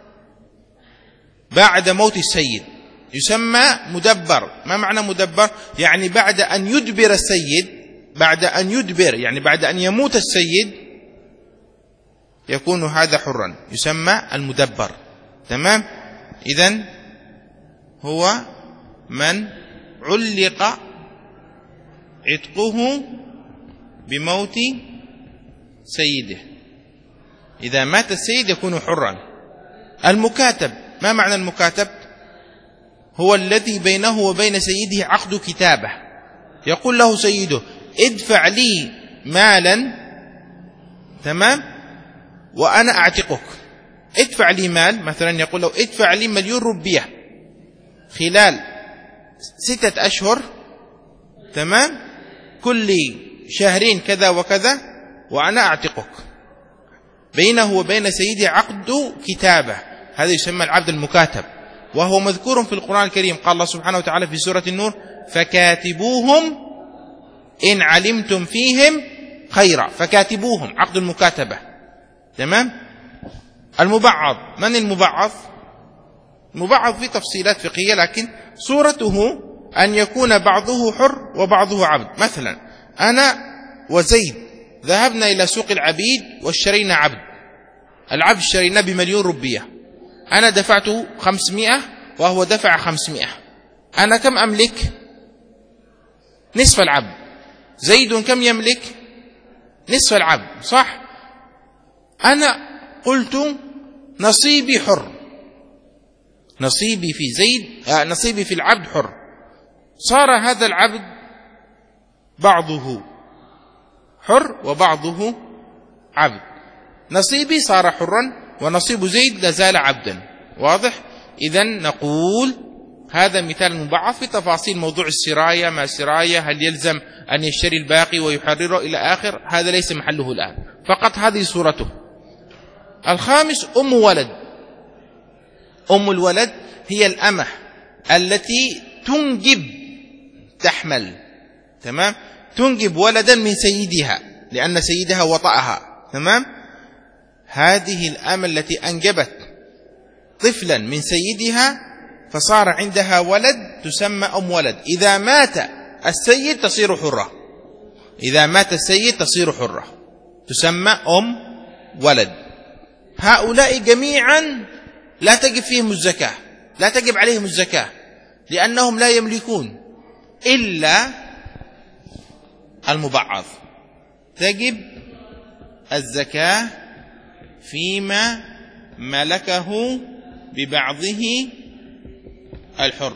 بعد موت السيد، يسمى مدبر. ما معنى مدبر؟ يعني بعد أن يدبر السيد، بعد أن يدبر يعني بعد أن يموت السيد يكون هذا حرا، يسمى المدبر، تمام؟ إذن هو من علق عتقه بموت سيده، إذا مات السيد يكون حرا. المكاتب، ما معنى المكاتب؟ هو الذي بينه وبين سيده عقد كتابة، يقول له سيده ادفع لي مالا، تمام، وأنا أعتقك. ادفع لي مال، مثلا يقول له ادفع لي مليون روبية خلال ستة أشهر، تمام، كل شهرين كذا وكذا، وأنا أعتقك. بينه وبين سيده عقد كتابة، هذا يسمى العبد المكاتب، وهو مذكور في القرآن الكريم. قال الله سبحانه وتعالى في سورة النور: فكاتبوهم إن علمتم فيهم خيرا. فكاتبوهم عقد المكاتبة، تمام. المبعض، من المبعض؟ المبعض في تفصيلات فقهية، لكن صورته أن يكون بعضه حر وبعضه عبد. مثلا أنا وزيد ذهبنا إلى سوق العبيد واشترينا عبد. العبد اشترينا بمليون روبية، أنا دفعت خمسمائة وهو دفع خمسمائة. أنا كم أملك؟ نصف العبد. زيد كم يملك؟ نصف العبد، صح؟ أنا قلت نصيبي حر، نصيبي في زيد آه نصيبي في العبد حر. صار هذا العبد بعضه حر وبعضه عبد، نصيبي صار حرا ونصيب زيد لازال عبدا، واضح؟ إذن نقول هذا مثال مبعض. في تفاصيل موضوع السراية، ما سراية، هل يلزم أن يشتري الباقي ويحرره إلى آخر، هذا ليس محله الآن، فقط هذه صورته. الخامس أم ولد. أم الولد هي الأمة التي تنجب تحمل، تمام، تنجب ولدا من سيدها لأن سيدها وطأها، تمام. هذه الأمة التي أنجبت طفلا من سيدها فصار عندها ولد تسمى أم ولد. إذا مات السيد تصير حرة، إذا مات السيد تصير حرة، تسمى أم ولد. هؤلاء جميعا لا تجب فيهم الزكاة، لا تجب عليهم الزكاة، لأنهم لا يملكون إلا المبعض. تجب الزكاة فيما ملكه ببعضه الحر.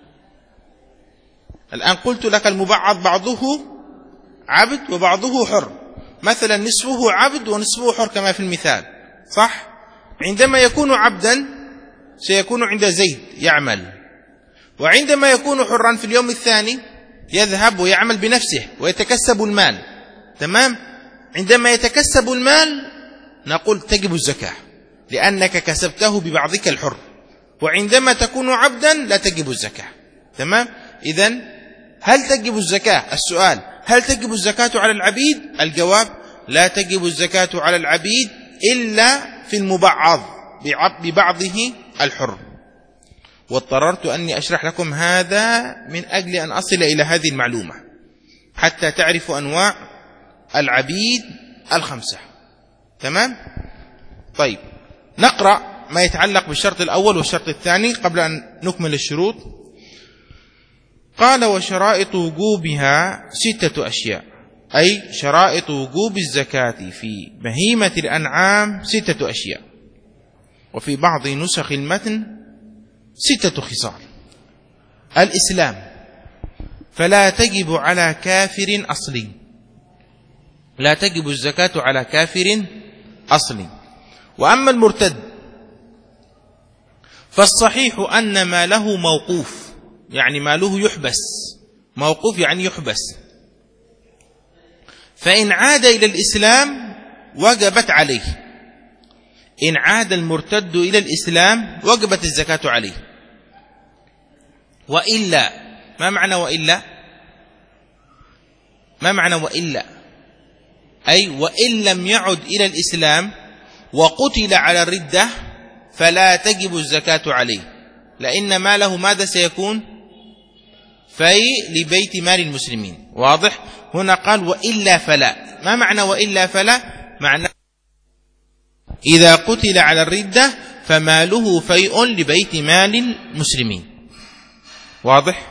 الآن قلت لك المبعض بعضه عبد وبعضه حر، مثلا نصفه عبد ونصفه حر كما في المثال، صح؟ عندما يكون عبدا سيكون عند زيد يعمل، وعندما يكون حرا في اليوم الثاني يذهب ويعمل بنفسه ويتكسب المال. تمام؟ عندما يتكسب المال نقول تجب الزكاة لأنك كسبته ببعضك الحر، وعندما تكون عبدا لا تجب الزكاة. تمام؟ إذن هل تجب الزكاة؟ السؤال: هل تجب الزكاة على العبيد؟ الجواب: لا تجب الزكاة على العبيد إلا في المبعض ببعضه الحر. واضطررت أني أشرح لكم هذا من أجل أن أصل إلى هذه المعلومة حتى تعرفوا أنواع العبيد الخمسة. تمام؟ طيب، نقرأ ما يتعلق بالشرط الأول والشرط الثاني قبل أن نكمل الشروط. قال: وشرائط وجوبها ستة أشياء، أي شرائط وجوب الزكاة في بهيمة الأنعام ستة أشياء، وفي بعض نسخ المتن ستة خصال. الإسلام، فلا تجب على كافر أصلي، لا تجب الزكاة على كافر أصلي. وأما المرتد فالصحيح أن ماله موقوف، يعني ماله يحبس، موقوف يعني يحبس، فإن عاد إلى الإسلام وجبت عليه. إن عاد المرتد إلى الإسلام وجبت الزكاة عليه. وإلا، ما معنى وإلا؟ ما معنى وإلا؟ أي وإن لم يعد إلى الإسلام وقتل على الردة فلا تجب الزكاة عليه، لأن ماله ماذا سيكون؟ في لبيت مال المسلمين. واضح؟ هنا قال وإلا فلا. ما معنى وإلا فلا؟ معنى إذا قتل على الردة فماله فيء لبيت مال المسلمين. واضح؟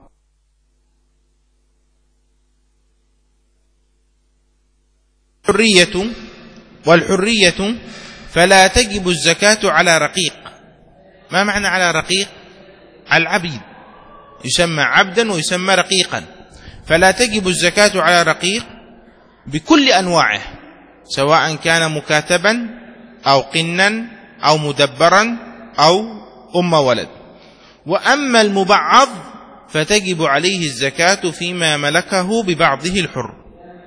الحرية، والحرية فلا تجب الزكاة على رقيق. ما معنى على رقيق؟ العبيد يسمى عبدا ويسمى رقيقا، فلا تجب الزكاة على رقيق بكل أنواعه، سواء كان مكاتبا أو قنا أو مدبرا أو أم ولد. وأما المبعض فتجب عليه الزكاة فيما ملكه ببعضه الحر.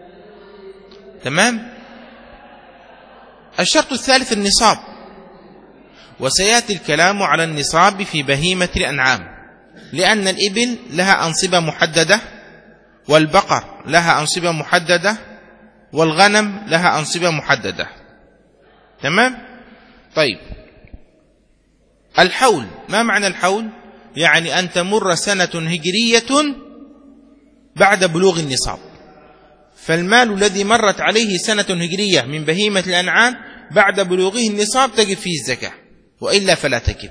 تمام؟ الشرط الثالث النصاب، وسيأتي الكلام على النصاب في بهيمة الأنعام، لأن الإبل لها أنصبة محددة، والبقر لها أنصبة محددة، والغنم لها أنصبة محددة. تمام؟ طيب، الحول، ما معنى الحول؟ يعني أن تمر سنة هجرية بعد بلوغ النصاب، فالمال الذي مرت عليه سنة هجرية من بهيمة الأنعام بعد بلوغه النصاب تجب فيه الزكاة، وإلا فلا تجب.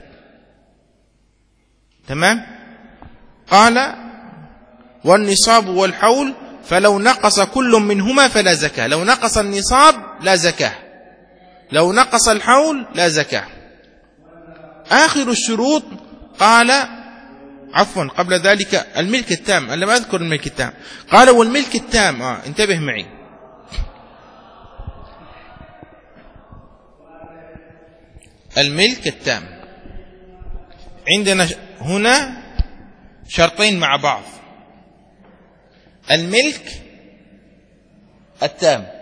تمام؟ قال: والنصاب والحول فلو نقص كل منهما فلا زكاة. لو نقص النصاب لا زكاة، لو نقص الحول لا زكاة. آخر الشروط قال، عفوا قبل ذلك، الملك التام. أنا ما أذكر الملك التام. قال: والملك التام، آه انتبه معي، الملك التام عندنا هنا شرطين مع بعض. الملك التام،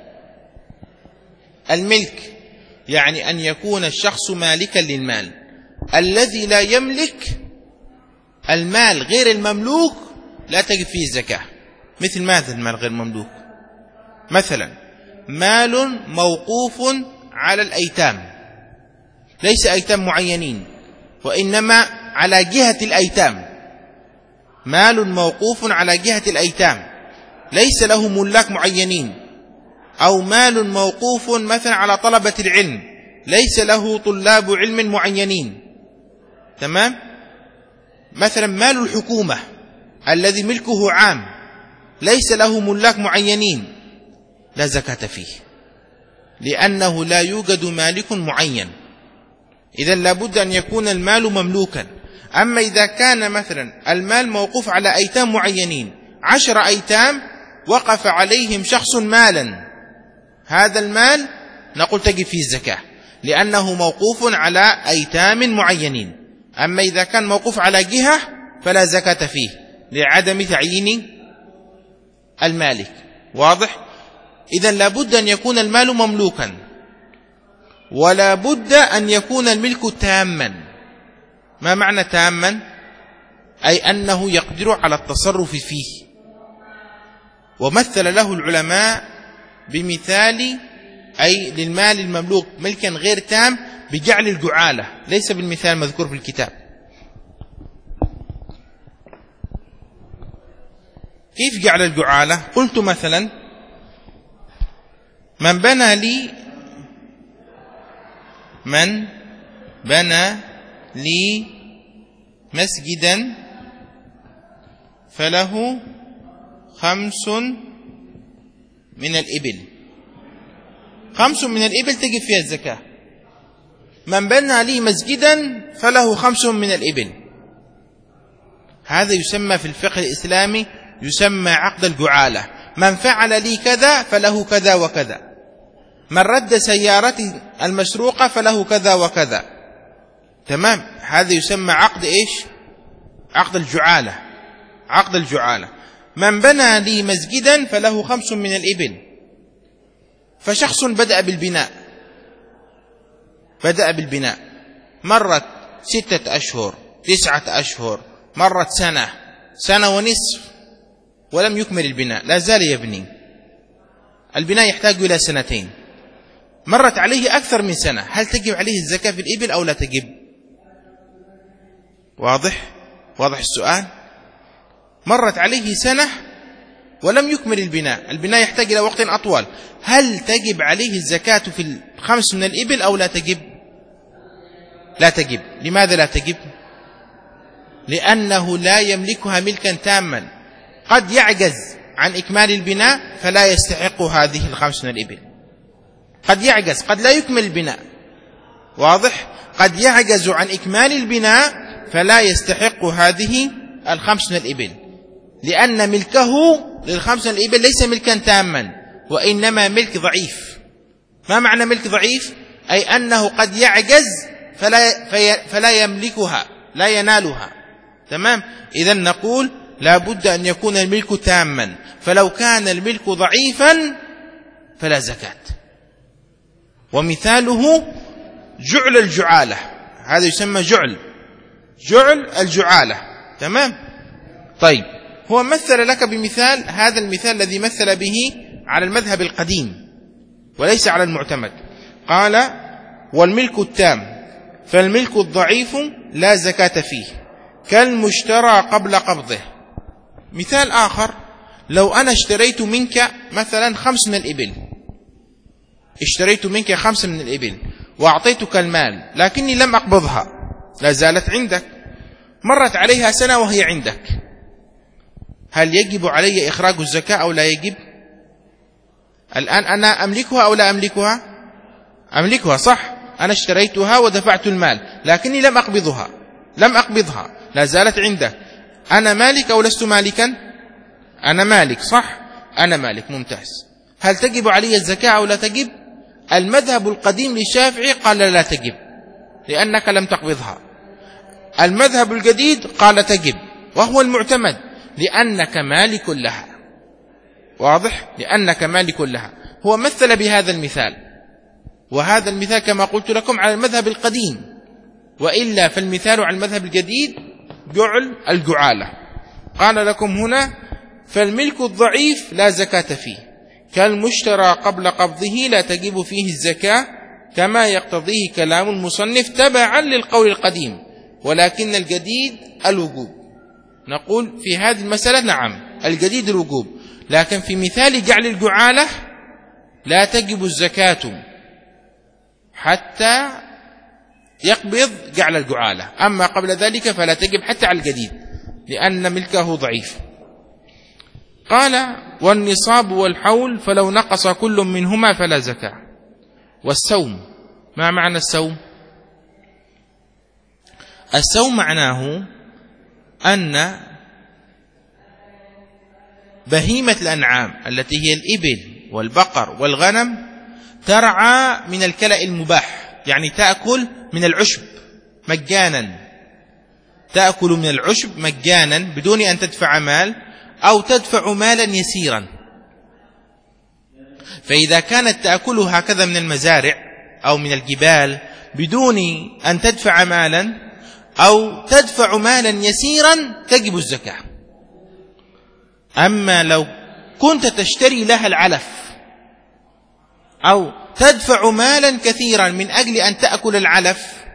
الملك يعني أن يكون الشخص مالكا للمال الذي لا يملك المال غير المملوك لا تجب فيه الزكاة. مثل ماذا المال غير المملوك؟ مثلا مال موقوف على الأيتام، ليس أيتام معينين وإنما على جهة الأيتام، مال موقوف على جهة الأيتام ليس له ملاك معينين، أو مال موقوف مثلا على طلبة العلم ليس له طلاب علم معينين. تمام؟ مثلا مال الحكومة الذي ملكه عام ليس له ملاك معينين لا زكاة فيه، لأنه لا يوجد مالك معين، إذن لابد أن يكون المال مملوكا. أما إذا كان مثلا المال موقوف على أيتام معينين، عشر أيتام وقف عليهم شخص مالا، هذا المال نقول تجب فيه الزكاة لأنه موقوف على أيتام معينين. أما إذا كان موقوف على جهة فلا زكاة فيه لعدم تعيين المالك. واضح؟ إذن لابد أن يكون المال مملوكا، ولا بد أن يكون الملك تاما. ما معنى تاما؟ أي أنه يقدر على التصرف فيه. ومثل له العلماء بمثال أي للمال المملوك ملكا غير تام بجعل الجعالة، ليس بالمثال المذكور في الكتاب. كيف جعل الجعالة؟ قلت مثلا من بنى لي من بنى لي مسجدا فله خمس من الإبل. خمس من الإبل تجب فيها الزكاة. من بنى لي مسجدا فله خمس من الإبل، هذا يسمى في الفقه الإسلامي يسمى عقد الجعالة. من فعل لي كذا فله كذا وكذا، من رد سيارتي المسروقة فله كذا وكذا. تمام؟ هذا يسمى عقد إيش؟ عقد الجعالة. عقد الجعالة. من بنى لي مسجدا فله خمس من الإبل. فشخص بدأ بالبناء بدأ بالبناء مرت ستة أشهر، تسعة أشهر، مرت سنة، سنة ونصف، ولم يكمل البناء، لا زال يبني. البناء يحتاج إلى سنتين، مرت عليه أكثر من سنة، هل تجب عليه الزكاة في الإبل أو لا تجب؟ واضح؟ واضح السؤال؟ مرت عليه سنة ولم يكمل البناء، البناء يحتاج إلى وقت أطول، هل تجب عليه الزكاة في الخمس من الإبل أو لا تجب؟ لا تجب. لماذا لا تجب؟ لأنه لا يملكها ملكا تاما، قد يعجز عن إكمال البناء فلا يستحق هذه الخمس من الإبل. قد يعجز، قد لا يكمل البناء. واضح؟ قد يعجز عن إكمال البناء فلا يستحق هذه الخمس من الإبل، لأن ملكه للخمس من الإبل ليس ملكا تاما، وإنما ملك ضعيف. ما معنى ملك ضعيف؟ أي أنه قد يعجز فلا, فلا يملكها، لا ينالها. تمام؟ إذن نقول لا بد أن يكون الملك تاما، فلو كان الملك ضعيفا فلا زكاة. ومثاله جعل الجعالة، هذا يسمى جعل جعل الجعالة. تمام؟ طيب، هو مثل لك بمثال، هذا المثال الذي مثل به على المذهب القديم وليس على المعتمد. قال والملك التام فالملك الضعيف لا زكاة فيه كالمشترى قبل قبضه. مثال آخر، لو أنا اشتريت منك مثلا خمس من الإبل، اشتريت منك خمس من الإبل وأعطيتك المال لكني لم أقبضها، لا زالت عندك، مرت عليها سنة وهي عندك، هل يجب علي إخراج الزكاة أو لا يجب؟ الآن أنا أملكها أو لا أملكها؟ أملكها، صح؟ أنا اشتريتها ودفعت المال لكني لم أقبضها لم أقبضها لا زالت عندك، أنا مالك أو لست مالكا؟ أنا مالك، صح؟ أنا مالك، ممتاز. هل تجب علي الزكاة أو لا تجب؟ المذهب القديم للشافعي قال لا تجب لأنك لم تقبضها. المذهب الجديد قال تجب، وهو المعتمد، لأنك مالك لها. واضح؟ لأنك مالك لها. هو مثل بهذا المثال، وهذا المثال كما قلت لكم على المذهب القديم، وإلا فالمثال على المذهب الجديد جعل الجعالة. قال لكم هنا فالملك الضعيف لا زكاة فيه كالمشترى قبل قبضه لا تجب فيه الزكاة كما يقتضيه كلام المصنف تبعا للقول القديم، ولكن الجديد الوجوب. نقول في هذه المسألة نعم الجديد الوجوب، لكن في مثال جعل الجعالة لا تجب الزكاة حتى يقبض جعل الجعالة، أما قبل ذلك فلا تجب حتى على الجديد لأن ملكه ضعيف. قال والنصاب والحول فلو نقص كل منهما فلا زكاة. والسوم، ما معنى السوم؟ السوم معناه أن بهيمة الأنعام التي هي الإبل والبقر والغنم ترعى من الكلأ المباح، يعني تأكل من العشب مجانا، تأكل من العشب مجانا بدون أن تدفع مال أو تدفع مالا يسيرا. فإذا كانت تأكل هكذا من المزارع أو من الجبال بدون أن تدفع مالا أو تدفع مالا يسيرا تجب الزكاة. أما لو كنت تشتري لها العلف أو تدفع مالا كثيرا من أجل أن تأكل العلف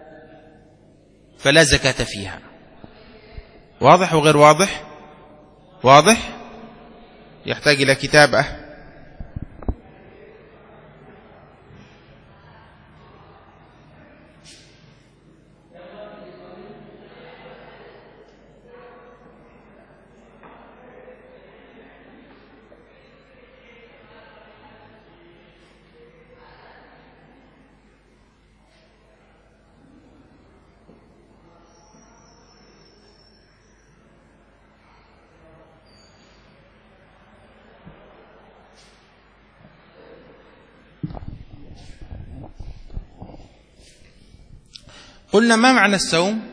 فلا زكاة فيها. واضح وغير واضح؟ واضح؟ يحتاج إلى كتابة. قلنا ما معنى السوم؟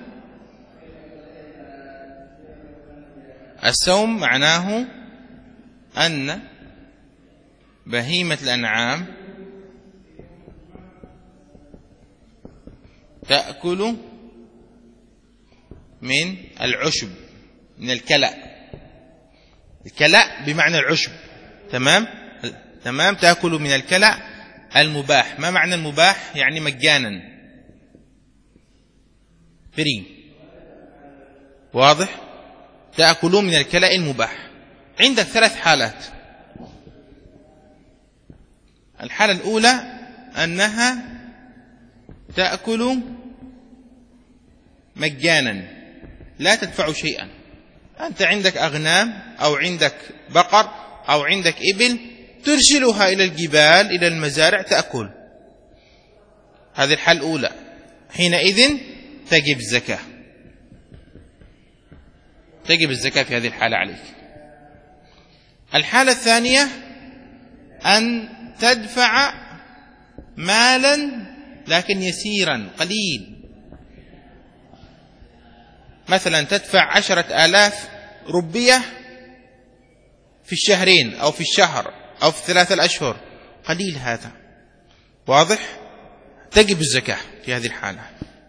السوم معناه أن بهيمة الأنعام تأكل من العشب، من الكلأ. الكلأ بمعنى العشب، تمام؟ تمام، تأكل من الكلأ المباح. ما معنى المباح؟ يعني مجانا، فري. واضح؟ تأكلون من الكلأ المباح. عندك ثلاث حالات. الحالة الأولى أنها تأكل مجانا لا تدفع شيئا. أنت عندك أغنام أو عندك بقر أو عندك إبل ترسلها إلى الجبال إلى المزارع تأكل. هذه الحالة الأولى، حينئذ تجب الزكاة، تجب الزكاة في هذه الحالة عليك. الحالة الثانية أن تدفع مالا لكن يسيرا قليل، مثلا تدفع عشرة آلاف ربية في الشهرين أو في الشهر أو في ثلاثة الأشهر، قليل هذا. واضح؟ تجب الزكاة في هذه الحالة.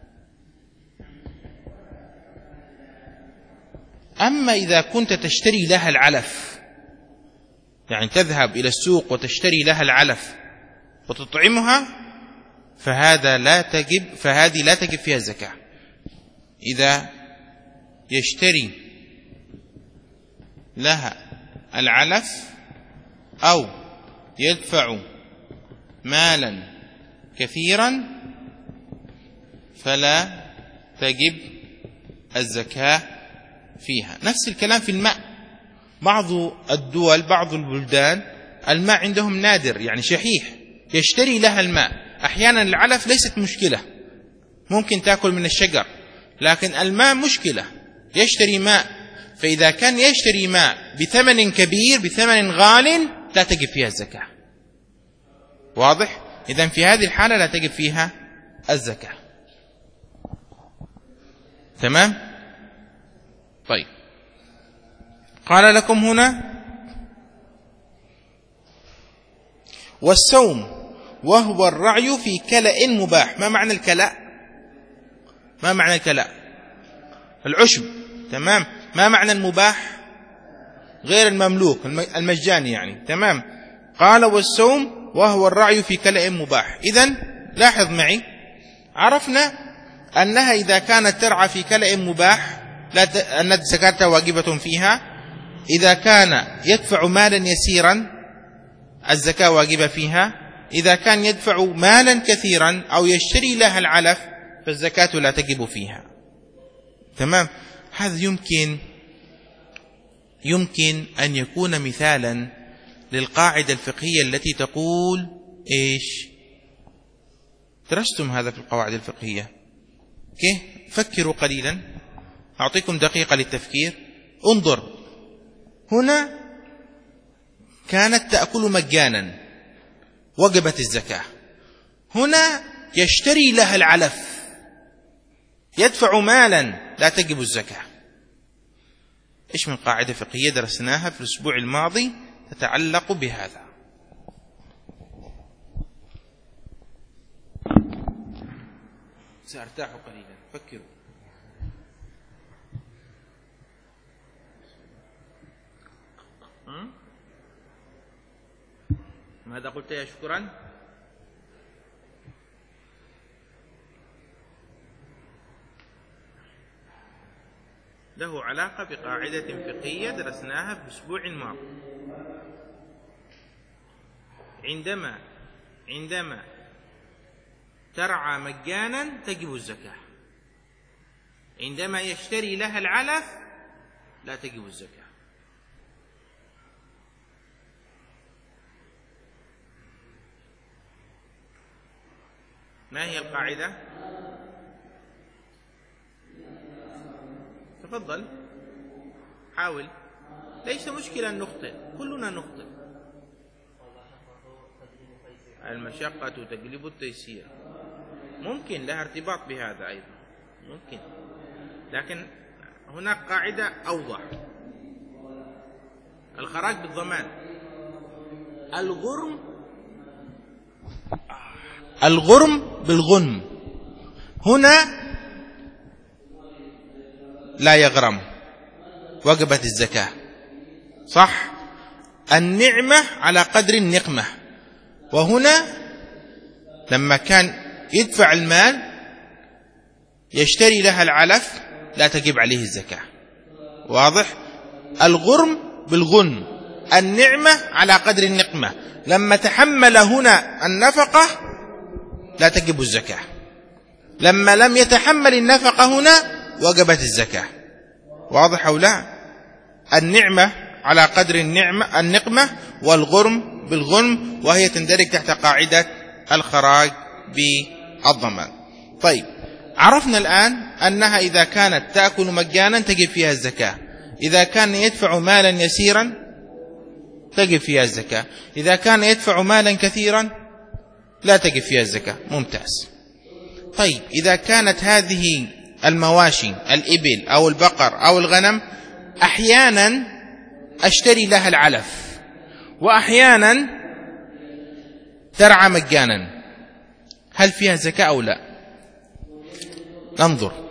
أما إذا كنت تشتري لها العلف، يعني تذهب إلى السوق وتشتري لها العلف وتطعمها، فهذا لا تجب، فهذه لا تجب فيها الزكاة. إذا يشتري لها العلف أو يدفع مالا كثيرا فلا تجب الزكاة فيها. نفس الكلام في الماء. بعض الدول، بعض البلدان الماء عندهم نادر، يعني شحيح، يشتري لها الماء. أحيانا العلف ليست مشكلة، ممكن تأكل من الشجر، لكن الماء مشكلة، يشتري ماء. فإذا كان يشتري ماء بثمن كبير، بثمن غال، لا تجب فيها الزكاة. واضح؟ إذن في هذه الحالة لا تجب فيها الزكاة. تمام؟ طيب، قال لكم هنا: والسوم وهو الرعي في كلأ مباح. ما معنى الكلأ؟ ما معنى الكلأ؟ العشب، تمام. ما معنى المباح؟ غير المملوك، المجاني يعني، تمام. قال: والسوم وهو الرعي في كلأ مباح. إذن لاحظ معي، عرفنا أنها إذا كانت ترعى في كلأ مباح لا ت... أن الزكاة واجبة فيها. إذا كان يدفع مالا يسيرا الزكاة واجبة فيها. إذا كان يدفع مالا كثيرا أو يشتري لها العلف فالزكاة لا تجب فيها. تمام. هذا يمكن يمكن أن يكون مثالا للقاعدة الفقهية التي تقول إيش؟ درستم هذا في القواعد الفقهية. كيف فكروا قليلا، أعطيكم دقيقة للتفكير. انظر، هنا كانت تأكل مجانا وجبت الزكاة، هنا يشتري لها العلف يدفع مالا لا تجب الزكاة. إيش من قاعدة فقهية درسناها في الأسبوع الماضي تتعلق بهذا؟ سأرتاح قليلا، فكروا. ماذا قلت يا شكرا؟ له علاقة بقاعدة فقهية درسناها في الأسبوع الماضي. عندما عندما ترعى مجانا تجب الزكاة، عندما يشتري لها العلف لا تجب الزكاة. ما هي القاعدة؟ تفضل حاول، ليس مشكلة أن نخطئ، كلنا نخطئ. المشقة تجلب التيسير، ممكن لها ارتباط بهذا أيضا، ممكن، لكن هناك قاعدة أوضح. الخراج بالضمان، الغرم الغرم بالغنم، هنا لا يغرم وجبت الزكاة، صح؟ النعمة على قدر النقمة، وهنا لما كان يدفع المال يشتري لها العلف لا تجب عليه الزكاة، واضح؟ الغرم بالغنم، النعمة على قدر النقمة، لما تحمل هنا النفقة لا تجب الزكاة، لما لم يتحمل النفقة هنا وجبت الزكاة، واضح أو لا؟ النعمة على قدر النعمة النقمة، والغرم بالغنم، وهي تندرج تحت قاعدة الخراج بالضمان. طيب، عرفنا الآن أنها إذا كانت تأكل مجانا تجب فيها الزكاة، إذا كان يدفع مالا يسيرا تجب فيها الزكاة، إذا كان يدفع مالا كثيرا لا تجب فيها الزكاة. ممتاز. طيب، إذا كانت هذه المواشي الإبل أو البقر أو الغنم أحيانا أشتري لها العلف وأحيانا ترعى مجانا، هل فيها زكاة أو لا؟ ننظر،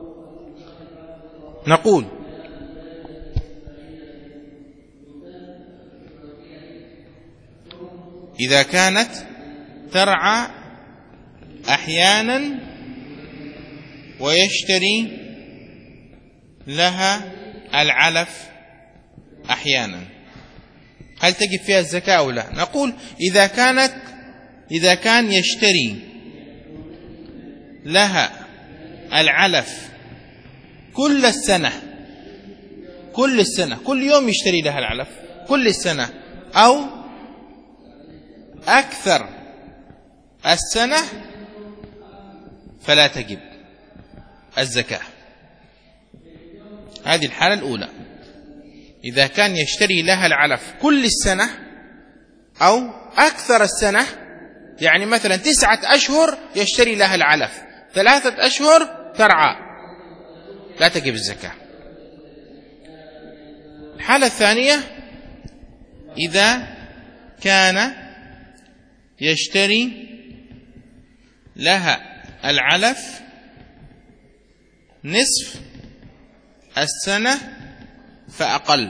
نقول إذا كانت ترعى أحيانا ويشتري لها العلف أحيانا، هل تجب فيها الزكاة أو لا؟ نقول إذا كانت إذا كان يشتري لها العلف كل السنة، كل السنة كل يوم يشتري لها العلف كل السنة، أو أكثر السنة، فلا تجب الزكاة. هذه الحالة الأولى، إذا كان يشتري لها العلف كل السنة أو أكثر السنة، يعني مثلا تسعة أشهر يشتري لها العلف، ثلاثة أشهر ترعى، لا تجب الزكاة. الحالة الثانية، إذا كان يشتري لها العلف نصف السنة فأقل،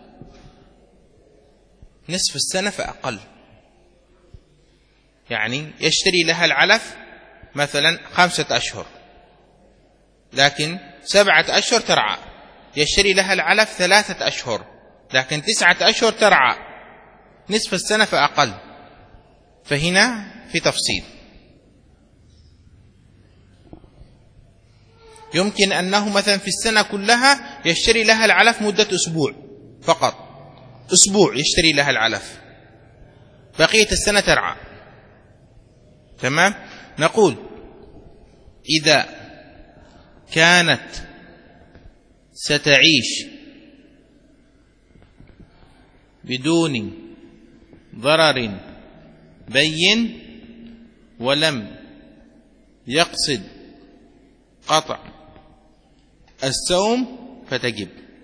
نصف السنة فأقل، يعني يشتري لها العلف مثلا خمسة أشهر لكن سبعة أشهر ترعى، يشتري لها العلف ثلاثة أشهر لكن تسعة أشهر ترعى، نصف السنة فأقل، فهنا في تفصيل. يمكن أنه مثلا في السنة كلها يشتري لها العلف مدة أسبوع فقط، أسبوع يشتري لها العلف، بقية السنة ترعى، تمام؟ نقول إذا كانت ستعيش بدون ضرر بين ولم يقصد قطع السوم فتجب.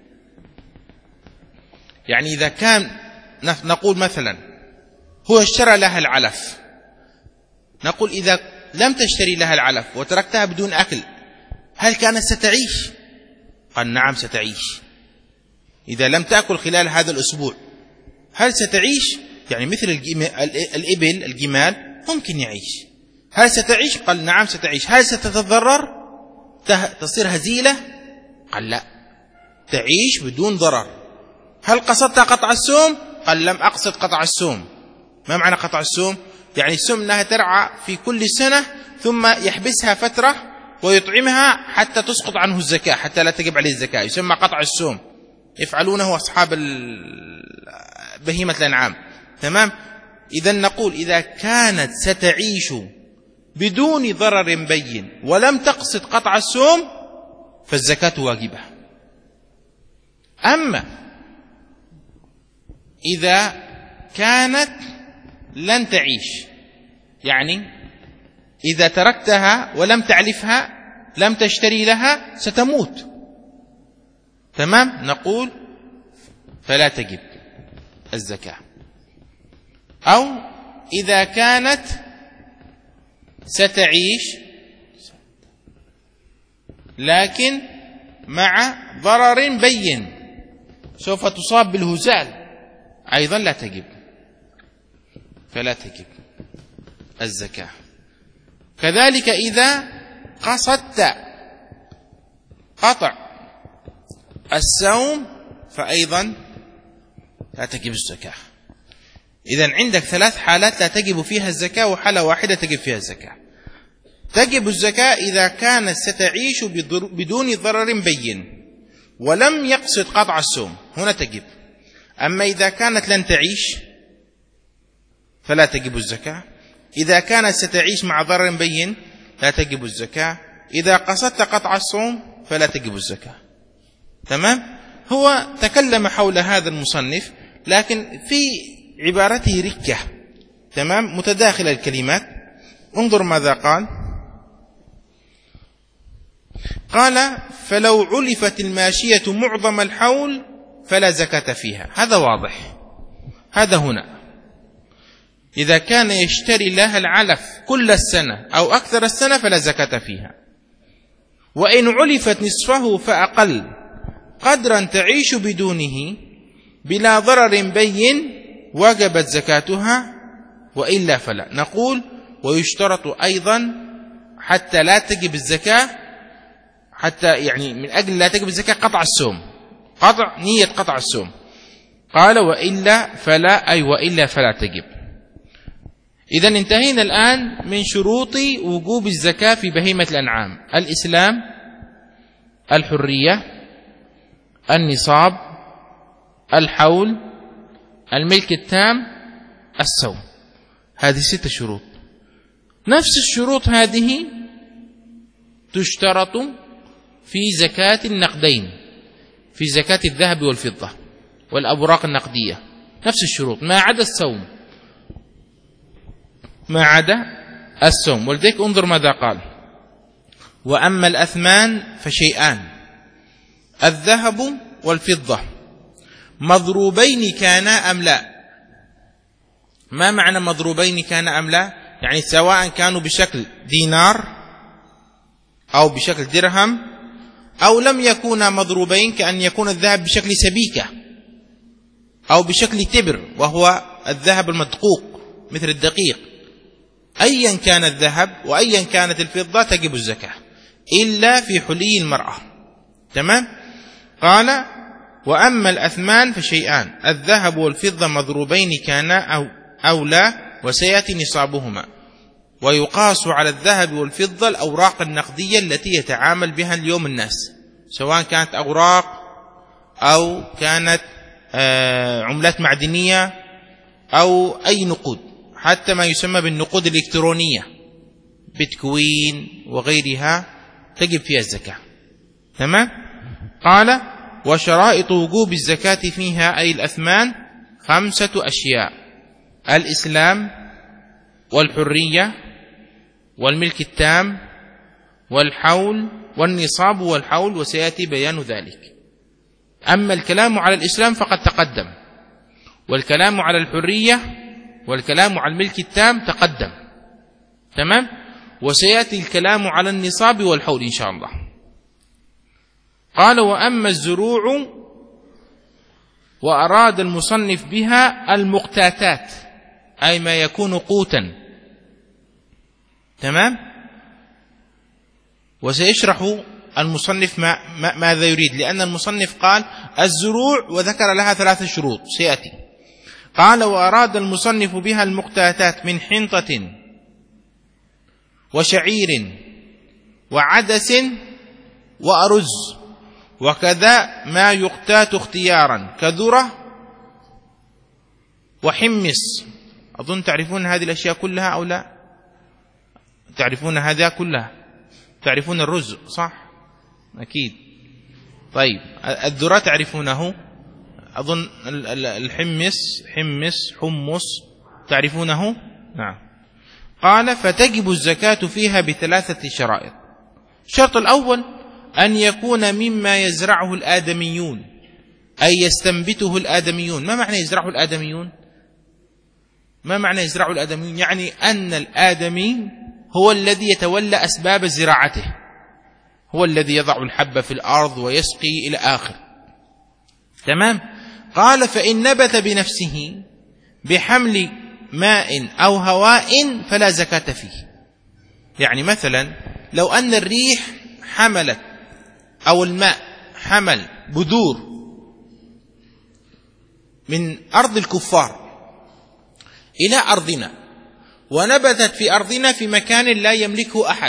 يعني إذا كان نقول مثلا هو اشترى لها العلف، نقول إذا لم تشتري لها العلف وتركتها بدون أكل هل كانت ستعيش؟ قال نعم ستعيش. إذا لم تأكل خلال هذا الأسبوع هل ستعيش؟ يعني مثل الإبل الجمال ممكن يعيش. هل ستعيش؟ قال نعم ستعيش. هل ستتضرر تصير هزيلة؟ قال لا، تعيش بدون ضرر. هل قصدت قطع السوم؟ قال لم أقصد قطع السوم. ما معنى قطع السوم؟ يعني السوم أنها ترعى في كل سنة ثم يحبسها فترة ويطعمها حتى تسقط عنه الزكاة، حتى لا تجب عليه الزكاة، يسمى قطع السوم، يفعلونه أصحاب بهيمة الأنعام. تمام؟ إذا نقول إذا كانت ستعيش بدون ضرر بين ولم تقصد قطع السوم فالزكاة واجبة. أما إذا كانت لن تعيش، يعني إذا تركتها ولم تعلفها لم تشتري لها ستموت، تمام، نقول فلا تجب الزكاة. أو إذا كانت ستعيش لكن مع ضرر بين سوف تصاب بالهزال أيضا لا تجب، فلا تجب الزكاة. كذلك إذا قصدت قطع السوم فأيضا لا تجب الزكاة. إذن عندك ثلاث حالات لا تجب فيها الزكاة وحالة واحدة تجب فيها الزكاة. تجب الزكاة إذا كانت ستعيش بدون ضرر بين ولم يقصد قطع السوم، هنا تجب. أما إذا كانت لن تعيش فلا تجب الزكاة. إذا كانت ستعيش مع ضرر بين لا تجب الزكاة. إذا قصدت قطع الصوم فلا تجب الزكاة. تمام؟ هو تكلم حول هذا المصنف لكن في عبارته ركة، تمام، متداخل الكلمات. انظر ماذا قال. قال فلو علفت الماشية معظم الحول فلا زكاة فيها. هذا واضح، هذا هنا إذا كان يشتري لها العلف كل السنة أو أكثر السنة فلا زكاة فيها. وإن علفت نصفه فأقل قدرا تعيش بدونه بلا ضرر بين وجبت زكاتها وإلا فلا. نقول ويشترط أيضا حتى لا تجب الزكاة، حتى يعني من أجل لا تجب الزكاة قطع السوم، قطع نية قطع السوم. قال وإلا فلا، أي وإلا فلا تجب. إذن انتهينا الآن من شروط وجوب الزكاة في بهيمة الأنعام: الإسلام، الحرية، النصاب، الحول، الملك التام، السوم. هذه ستة شروط. نفس الشروط هذه تشترط في زكاة النقدين، في زكاة الذهب والفضة والأوراق النقدية، نفس الشروط ما عدا السوم، ما عدا السوم. ولذلك انظر ماذا قال: وأما الأثمان فشيئان: الذهب والفضة مضروبين كانا أم لا. ما معنى مضروبين كانا أم لا؟ يعني سواء كانوا بشكل دينار أو بشكل درهم أو لم يكونا مضروبين، كأن يكون الذهب بشكل سبيكة أو بشكل تبر وهو الذهب المدقوق مثل الدقيق. أيا كان الذهب وأيا كانت الفضة تجب الزكاة إلا في حلي المرأة. تمام؟ قال وأما الأثمان فشيئان: الذهب والفضة مضروبين كانا أو, أو لا، وسيأتي نصابهما. ويقاس على الذهب والفضة الأوراق النقدية التي يتعامل بها اليوم الناس، سواء كانت أوراق أو كانت عملات معدنية أو أي نقود، حتى ما يسمى بالنقود الإلكترونية، بيتكوين وغيرها، تجب فيها الزكاة. تمام. قال وشرائط وجوب الزكاة فيها أي الأثمان خمسة أشياء: الإسلام والحرية والملك التام والحول والنصاب والحول، وسيأتي بيان ذلك. أما الكلام على الإسلام فقد تقدم، والكلام على الحرية والكلام على الملك التام تقدم، تمام. وسيأتي الكلام على النصاب والحول إن شاء الله. قال وأما الزروع وأراد المصنف بها المقتاتات أي ما يكون قوتا، تمام. وسيشرح المصنف ما ما ماذا يريد، لأن المصنف قال الزروع وذكر لها ثلاث شروط سيأتي. قال وأراد المصنف بها المقتاتات من حنطة وشعير وعدس وأرز، وكذا ما يقتات اختيارا كذرة وحمص. أظن تعرفون هذه الأشياء كلها أو لا؟ تعرفون هذا كلها؟ تعرفون الرز صح؟ أكيد. طيب الذرة تعرفونه؟ أظن الحمص حمص حمص تعرفونه؟ نعم. قال فتجب الزكاة فيها بثلاثة شرائط. الشرط الأول أن يكون مما يزرعه الآدميون أي يستنبته الآدميون. ما معنى يزرعه الآدميون؟ ما معنى يزرعه الآدميون؟ يعني أن الآدمي هو الذي يتولى أسباب زراعته، هو الذي يضع الحب في الأرض ويسقي إلى آخر، تمام. قال فإن نبت بنفسه بحمل ماء أو هواء فلا زكاة فيه. يعني مثلا لو أن الريح حملت أو الماء حمل بذور من أرض الكفار إلى أرضنا ونبتت في أرضنا في مكان لا يملكه أحد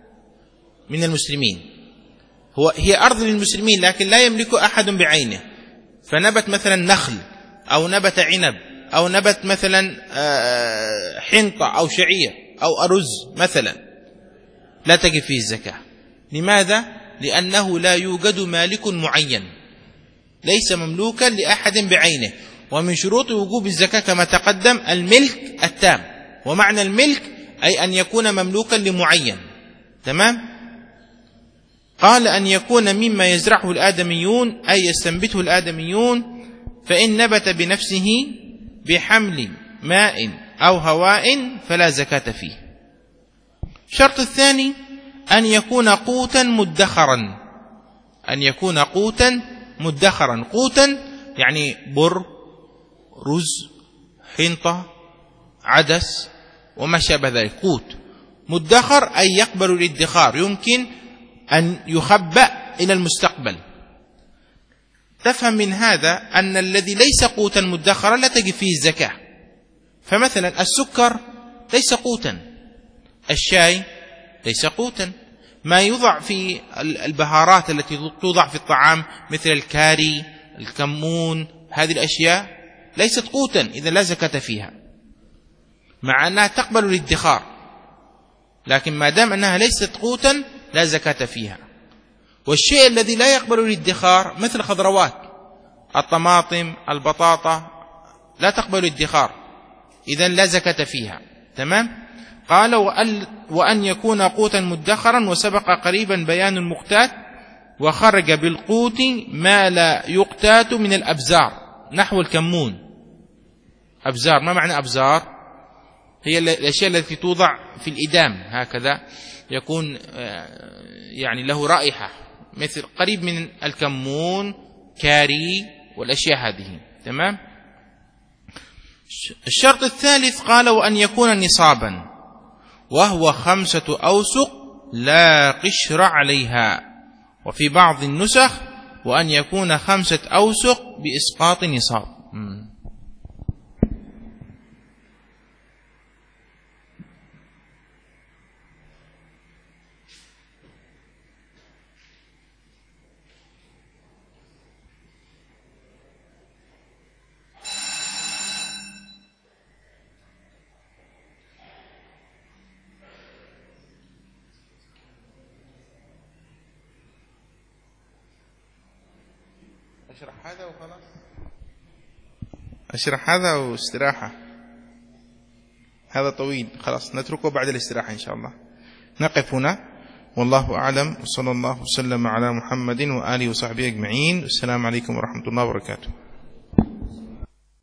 من المسلمين، هو هي أرض للمسلمين لكن لا يملكه أحد بعينه، فنبت مثلا نخل أو نبت عنب أو نبت مثلا حنطة أو شعير أو أرز مثلا، لا تجب فيه الزكاة. لماذا؟ لأنه لا يوجد مالك معين، ليس مملوكا لأحد بعينه. ومن شروط وجوب الزكاة كما تقدم الملك التام، ومعنى الملك أي أن يكون مملوكا لمعين، تمام. قال أن يكون مما يزرعه الآدميون أي يستنبته الآدميون، فإن نبت بنفسه بحمل ماء أو هواء فلا زكاة فيه. الشرط الثاني أن يكون قوتا مدخرا، أن يكون قوتا مدخرا. قوتا يعني بر، رز، حنطة، عدس وما شابه ذلك، قوت مدخر أي يقبل الادخار، يمكن أن يخبأ إلى المستقبل. تفهم من هذا أن الذي ليس قوتا مدخرا لا تجب فيه الزكاة. فمثلا السكر ليس قوتا، الشاي ليس قوتا، ما يوضع في البهارات التي توضع في الطعام مثل الكاري الكمون هذه الأشياء ليست قوتا، إذا لا زكاة فيها، مع أنها تقبل الادخار، لكن ما دام أنها ليست قوتا لا زكاة فيها. والشيء الذي لا يقبل الادخار مثل خضروات الطماطم البطاطا لا تقبل الادخار، إذن لا زكاة فيها، تمام. قال وأن يكون قوتا مدخرا، وسبق قريبا بيان المقتات، وخرج بالقوت ما لا يقتات من الأبزار نحو الكمون. أبزار ما معنى أبزار؟ هي الأشياء التي توضع في الإدام هكذا، يكون يعني له رائحة، مثل قريب من الكمون كاري والأشياء هذه، تمام. الشرط الثالث قال وأن يكون نصابا، وهو خمسة أوسق لا قشر عليها، وفي بعض النسخ وأن يكون خمسة أوسق بإسقاط نصاب. أشرح هذا وخلاص، أشرح هذا واستراحة، هذا طويل، خلاص نتركه بعد الاستراحة إن شاء الله. نقف هنا، والله أعلم، وصلى الله وسلم على محمد وآله وصحبه أجمعين. السلام عليكم ورحمة الله وبركاته.